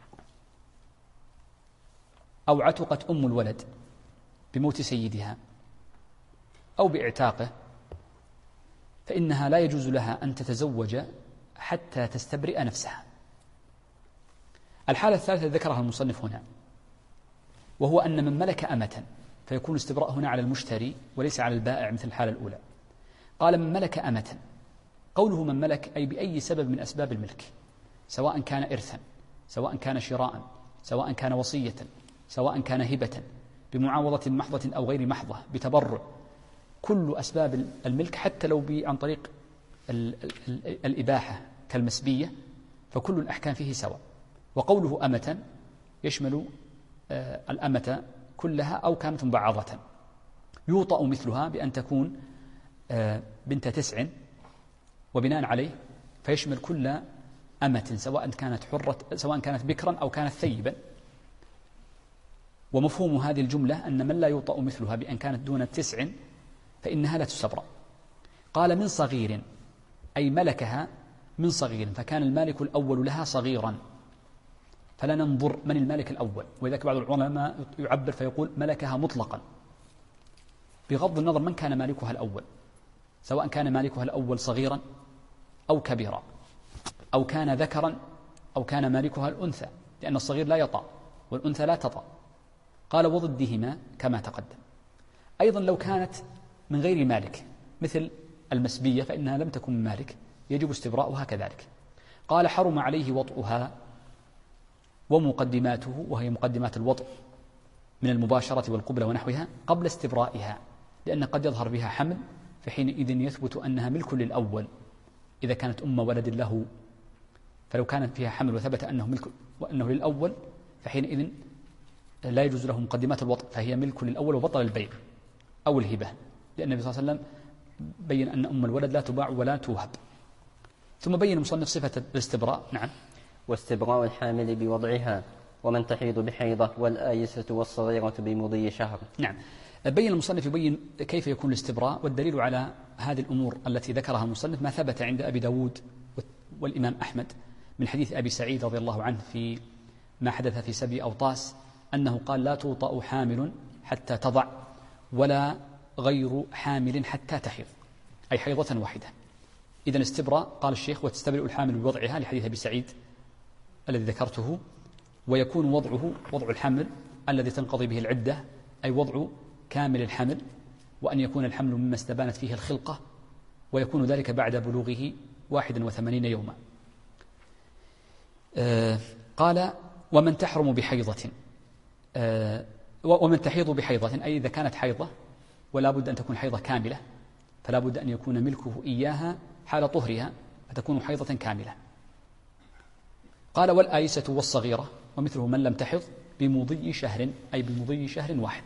أو عتقت أم الولد بموت سيدها أو باعتاقه، فإنها لا يجوز لها أن تتزوج حتى تستبرئ نفسها. الحالة الثالثة ذكرها المصنف هنا، وهو أن من ملك أمة، فيكون استبراء هنا على المشتري وليس على البائع مثل الحالة الأولى. قال من ملك أمة، قوله من ملك أي بأي سبب من أسباب الملك، سواء كان إرثا، سواء كان شراء، سواء كان وصية، سواء كان هبة، بمعاوضة محضة أو غير محضة، بتبرع، كل أسباب الملك حتى لو عن طريق الإباحة كالمسبية، فكل الأحكام فيه سواء. وقوله أمة يشمل الأمة كلها أو كانت مبعضة. يوطأ مثلها بأن تكون بنت 9، وبناء عليه فيشمل كل أمة سواء كانت حرة سواء كانت بكرا أو كانت ثيبا. ومفهوم هذه الجملة أن من لا يوطأ مثلها بأن كانت دون 9 فإنها لا تستبرأ. قال من صغير أي ملكها من صغير، فكان المالك الأول لها صغيرا، فلا ننظر من المالك الأول. وذلك بعض العلماء يعبر فيقول ملكها مطلقا بغض النظر من كان مالكها الأول، سواء كان مالكها الأول صغيرا أو كبيرا أو كان ذكرا أو كان مالكها الأنثى، لأن الصغير لا يطأ والأنثى لا تطأ. قال وضدهما كما تقدم. أيضا لو كانت من غير مالك مثل المسبية فإنها لم تكن من مالك يجب استبراؤها كذلك. قال حرم عليه وطئها ومقدماته، وهي مقدمات الوطئ من المباشرة والقبلة ونحوها، قبل استبرائها، لأن قد يظهر بها حمل فحينئذ يثبت أنها ملك للأول إذا كانت أم ولد له. فلو كانت فيها حمل وثبت أنه ملك وأنه للأول فحينئذ لا يجوز له مقدمات الوطئ، فهي ملك للأول وبطل البيع أو الهبة، لأن النبي صلى الله عليه وسلم بين أن أم الولد لا تباع ولا توهب. ثم بين المصنف صفة الاستبراء. نعم. واستبراء الحامل بوضعها ومن تحيض بحيضة والآيسة والصغيرة بمضي شهر. نعم. بين المصنف يبين كيف يكون الاستبراء، والدليل على هذه الأمور التي ذكرها المصنف ما ثبت عند أبي داود والإمام أحمد من حديث أبي سعيد رضي الله عنه في ما حدث في سبي أوطاس، أنه قال لا توطأ حامل حتى تضع ولا غير حامل حتى تحيض، أي حيضة واحدة. إذن استبراء قال الشيخ وتستبرئ الحامل بوضعها لحديث أبي سعيد الذي ذكرته، ويكون وضعه وضع الحمل الذي تنقضي به العدة، أي وضع كامل الحمل، وأن يكون الحمل مما استبانت فيه الخلقة، ويكون ذلك بعد بلوغه 81 يوما. قال ومن تحرم بحيضة ومن تحيض بحيضة، أي إذا كانت حيضة ولا بد أن تكون حيضة كاملة، فلا بد أن يكون ملكه إياها حال طهرها فتكون حيضة كاملة. قال والآيسة والصغيرة ومثله من لم تحض بمضي شهر، أي بمضي شهر واحد.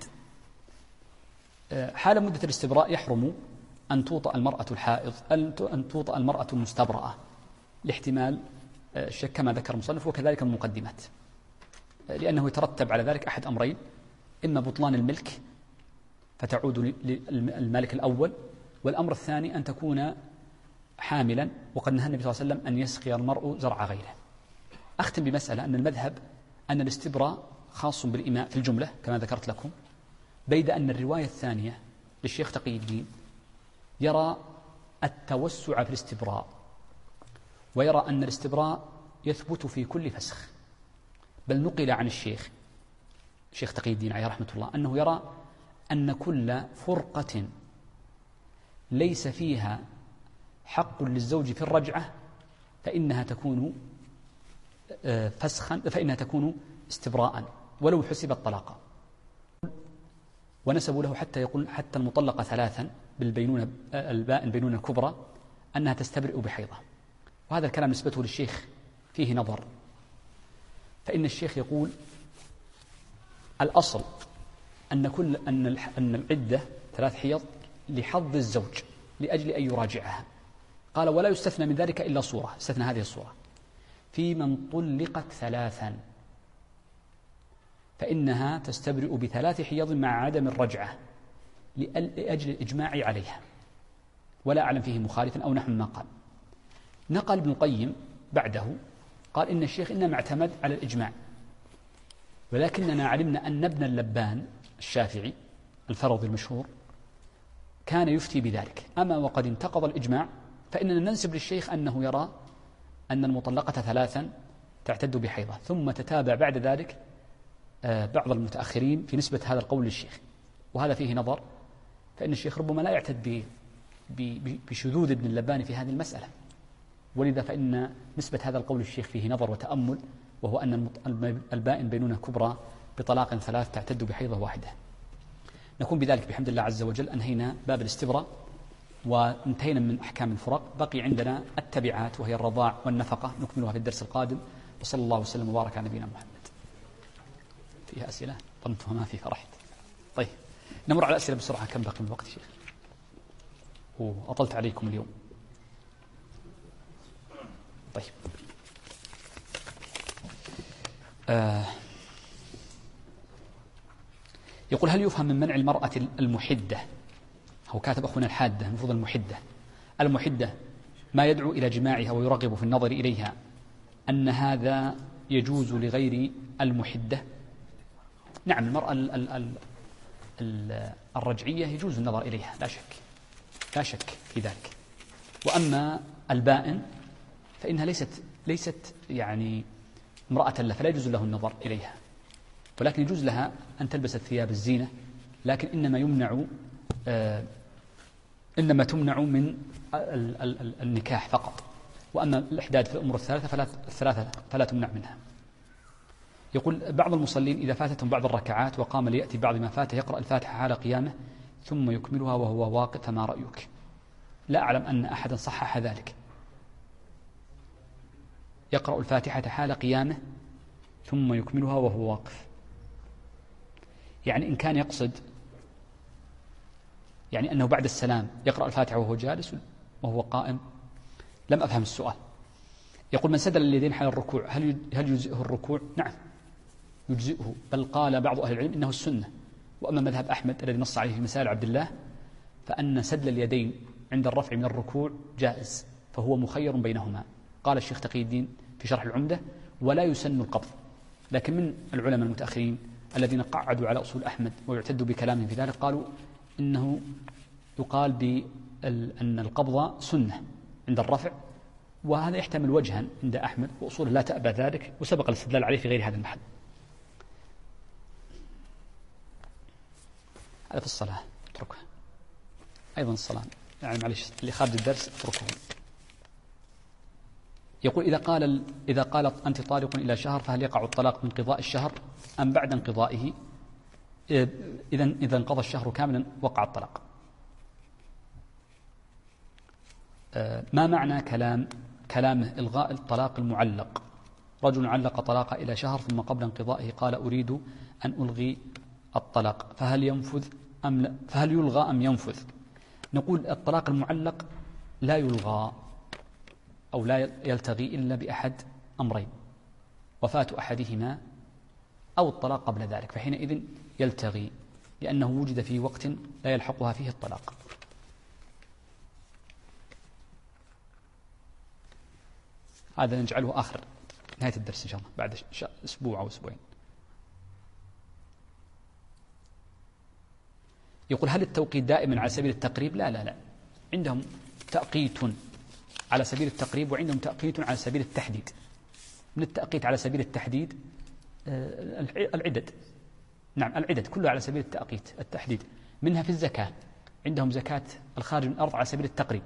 حال مدة الاستبراء يحرم أن توطأ المرأة الحائض أن توطأ المرأة المستبرأة لاحتمال الشك كما ذكر المصنف، وكذلك المقدمات، لأنه يترتب على ذلك أحد أمرين: إما بطلان الملك فتعود للمالك الأول، والأمر الثاني أن تكون حاملا، وقد نهى النبي صلى الله عليه وسلم أن يسقي المرء زرع غيره. أختم بمسألة أن المذهب أن الاستبراء خاص بالإماء في الجملة كما ذكرت لكم، بيد أن الرواية الثانية للشيخ تقي الدين يرى التوسع في الاستبراء، ويرى أن الاستبراء يثبت في كل فسخ. بل نقل عن الشيخ تقي الدين عليه رحمة الله أنه يرى أن كل فرقة ليس فيها حق للزوج في الرجعة فإنها تكون فسخا، فإنها تكون استبراء ولو حسبت طلاقا. ونسبوا له حتى يقول حتى المطلقة 3 بالبينونة البينونة الكبرى أنها تستبرئ بحيضة. وهذا الكلام نسبته للشيخ فيه نظر، فإن الشيخ يقول الأصل أن العدة 3 حيض لحظ الزوج لأجل أن يراجعها. قال ولا يستثنى من ذلك إلا صورة، استثنى هذه الصورة: في من طلقت 3 فإنها تستبرئ ب3 حيض مع عدم الرجعة لأجل الإجماع عليها، ولا أعلم فيه مخالفا أو نحو ما قال. نقل ابن القيم بعده قال إن الشيخ إنما اعتمد على الإجماع، ولكننا علمنا أن ابن اللبان الشافعي الفرضي المشهور كان يفتي بذلك. أما وقد انتقض الإجماع فإننا ننسب للشيخ أنه يرى أن المطلقة 3 تعتد بحيضة. ثم تتابع بعد ذلك بعض المتأخرين في نسبة هذا القول للشيخ، وهذا فيه نظر، فإن الشيخ ربما لا يعتد بشذوذ ابن اللبان في هذه المسألة، ولذا فإن نسبة هذا القول للشيخ فيه نظر وتأمل، وهو أن البائن بينونة كبرى بطلاق 3 تعتد بحيضة واحدة. نكون بذلك بحمد الله عز وجل أنهينا باب الاستبراء وانتهينا من أحكام الفرق. بقي عندنا التبعات وهي الرضاع والنفقة، نكملها في الدرس القادم. وصلى الله وسلم وبارك على نبينا محمد. فيها أسئلة؟ ظننتها ما في فرحت. طيب نمر على الأسئلة بسرعة، كم بقي من الوقت شيخ؟ وأطلت عليكم اليوم. طيب. يقول هل يفهم من منع المرأة المحدة، هو كاتب أخونا الحادة المفروض المحدة ما يدعو إلى جماعها ويرغب في النظر إليها، أن هذا يجوز لغير المحدة؟ نعم، المرأة الرجعية يجوز النظر إليها لا شك في ذلك. وأما البائن فإنها ليست يعني امرأة له، فلا يجوز له النظر إليها، ولكن يجوز لها أن تلبس الثياب الزينة، لكن إنما تمنع من النكاح فقط. وأما الإحداد في الأمور الثلاثة فلا تمنع منها. يقول بعض المصلين إذا فاتتهم بعض الركعات وقام ليأتي بعض ما فاته يقرأ الفاتحة حال قيامه ثم يكملها وهو واقف، فما رأيك؟ لا أعلم أن أحدا صحح ذلك. يقرأ الفاتحة حال قيامه ثم يكملها وهو واقف، يعني إن كان يقصد يعني أنه بعد السلام يقرأ الفاتحة وهو جالس وهو قائم، لم أفهم السؤال. يقول من سدل اليدين حال الركوع هل يجزئه الركوع؟ نعم يجزئه، بل قال بعض أهل العلم إنه السنة. وأما مذهب أحمد الذي نص عليه في مسائل عبد الله فأن سدل اليدين عند الرفع من الركوع جائز، فهو مخير بينهما. قال الشيخ تقي الدين في شرح العمدة ولا يسن القبض. لكن من العلماء المتأخرين الذين قعدوا على أصول أحمد ويعتدوا بكلامهم في ذلك قالوا إنه يقال بأن القبض سنة عند الرفع، وهذا يحتمل وجها عند أحمد وأصوله لا تأبى ذلك، وسبق الاستدلال عليه في غير هذا المحل. هذا في الصلاة اتركها، أيضا الصلاة يعني معلش اللي خارج الدرس اتركه. يقول إذا قالت أنت طالق إلى شهر فهل يقع الطلاق من انقضاء الشهر أم بعد انقضائه؟ إذا انقضى الشهر كاملا وقع الطلاق. ما معنى كلامه إلغاء الطلاق المعلق؟ رجل علق طلاق إلى شهر ثم قبل انقضائه قال أريد أن ألغي الطلاق، فهل يلغى أم ينفذ؟ نقول الطلاق المعلق لا يلغى أو لا يلتغي إلا بأحد أمرين: وفاة أحدهما أو الطلاق قبل ذلك، فحينئذ يلتغي لأنه وجد في وقت لا يلحقها فيه الطلاق. هذا نجعله آخر نهاية الدرس إن شاء الله بعد أسبوع أو أسبوعين. يقول هل التوقيت دائما على سبيل التقريب؟ لا، عندهم تأقيت على سبيل التقريب وعندهم تأقيت على سبيل التحديد. من التأقيت على سبيل التحديد العدد، نعم العدد كلها على سبيل التحديد. منها في الزكاة، عندهم زكاة الخارج من الأرض على سبيل التقريب،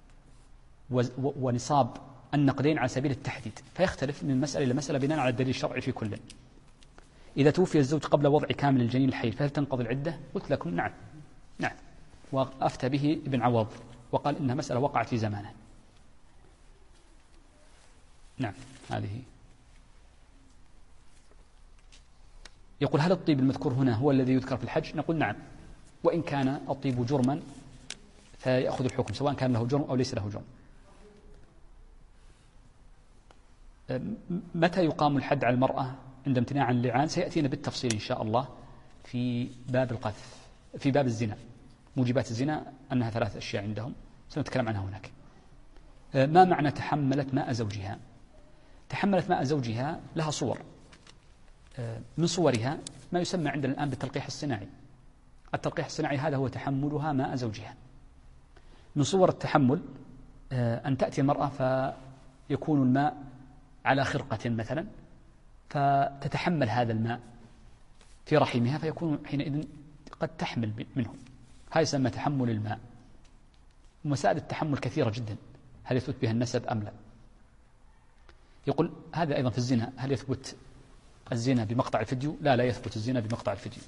ونصاب النقدين على سبيل التحديد، فيختلف من مسألة إلى مسألة بناء على الدليل الشرعي في كل. إذا توفي الزوج قبل وضع كامل الجنين الحي فهل تنقضي العدة؟ قلت لكم نعم، وأفتى به ابن عوض وقال إنها مسألة وقعت في زمانه. نعم هذه. يقول هل الطيب المذكور هنا هو الذي يذكر في الحج؟ نقول نعم، وإن كان الطيب جرما فيأخذ الحكم سواء كان له جرم أو ليس له جرم. متى يقام الحد على المرأة عند امتناع عن اللعان؟ سيأتينا بالتفصيل إن شاء الله في باب القذف، في باب الزنا. موجبات الزنا أنها 3 أشياء عندهم سنتكلم عنها هناك. ما معنى تحملت ماء زوجها؟ تحملت ماء زوجها لها صور، من صورها ما يسمى عندنا الآن بالتلقيح الصناعي. التلقيح الصناعي هذا هو تحملها ماء زوجها. من صور التحمل أن تأتي المرأة فيكون الماء على خرقة مثلا، فتتحمل هذا الماء في رحمها فيكون حينئذ قد تحمل منه. هذا يسمى تحمل الماء. ومسائل التحمل كثيرة جدا، هل يثبت بها النسب أم لا؟ يقول هذا أيضا في الزنا، هل يثبت الزنا بمقطع الفيديو؟ لا يثبت الزنا بمقطع الفيديو.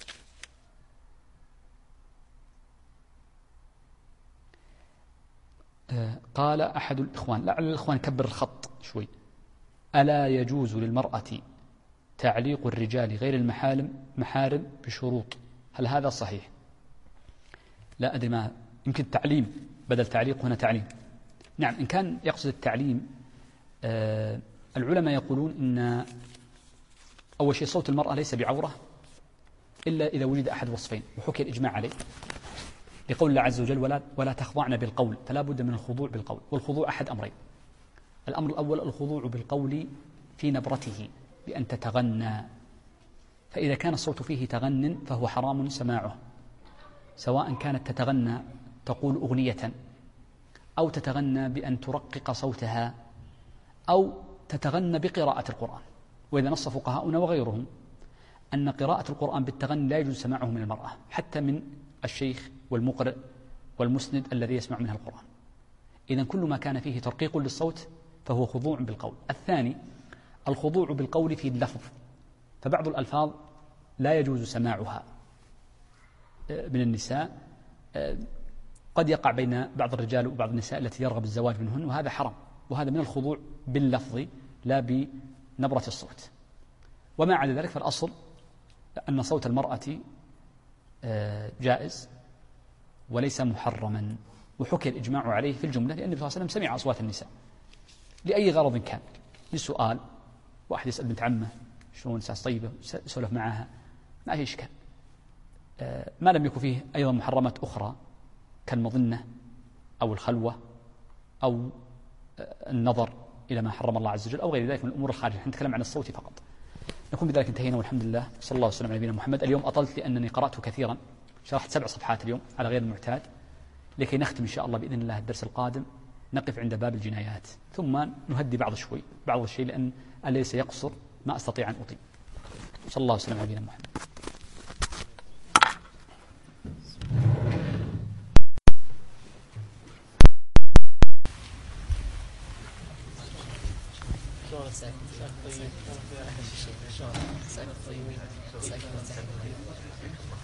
قال أحد الإخوان، لعل الإخوان كبر الخط شوي: ألا يجوز للمرأة تعليق الرجال غير المحارم بشروط؟ هل هذا صحيح؟ لا أدري، ما يمكن تعليم بدل تعليق، هنا تعليم. نعم إن كان يقصد التعليم العلماء يقولون إن أول شيء صوت المرأة ليس بعورة إلا إذا وجد أحد وصفين، وحكي الإجماع عليه لقول الله عز وجل ولا تخضعن بالقول، فلا بد من الخضوع بالقول، والخضوع أحد أمرين. الأمر الأول الخضوع بالقول في نبرته بأن تتغنى، فإذا كان الصوت فيه تغن فهو حرام سماعه، سواء كانت تتغنى تقول أغنية، أو تتغنى بأن ترقق صوتها، أو تتغنى بقراءة القرآن. وإذا نص فقهاؤنا وغيرهم أن قراءة القرآن بالتغني لا يجوز سماعه من المرأة، حتى من الشيخ والمقرئ والمسند الذي يسمع منها القرآن. إذن كل ما كان فيه ترقيق للصوت فهو خضوع بالقول. الثاني الخضوع بالقول في اللفظ، فبعض الألفاظ لا يجوز سماعها من النساء، قد يقع بين بعض الرجال وبعض النساء التي يرغب الزواج منهن، وهذا حرام، وهذا من الخضوع باللفظ لا بنبرة الصوت. وما عدا ذلك فالأصل أن صوت المرأة جائز وليس محرما، وحكي الإجماع عليه في الجملة، لأن النبي صلى الله عليه وسلم سمع أصوات النساء لأي غرض كان، للسؤال، واحد يسأل بنت عمه شلون ساس طيبة يسولف معها، ما في إشكال، ما لم يكن فيه أيضا محرمات أخرى كالمظنة أو الخلوة أو النظر إلى ما حرم الله عز وجل أو غير ذلك من الأمور الخارجة. نحن نتكلم عن الصوت فقط. نكون بذلك انتهينا، والحمد لله، صلى الله وسلم على نبينا محمد. اليوم أطلت لأنني قرأت كثيرا، شرحت 7 صفحات اليوم على غير المعتاد، لكي نختم إن شاء الله بإذن الله الدرس القادم نقف عند باب الجنايات، ثم نهدي بعض الشيء، لأن أليس يقصر ما أستطيع أن أطيل. صلى الله وسلم على نبينا محمد. طيب.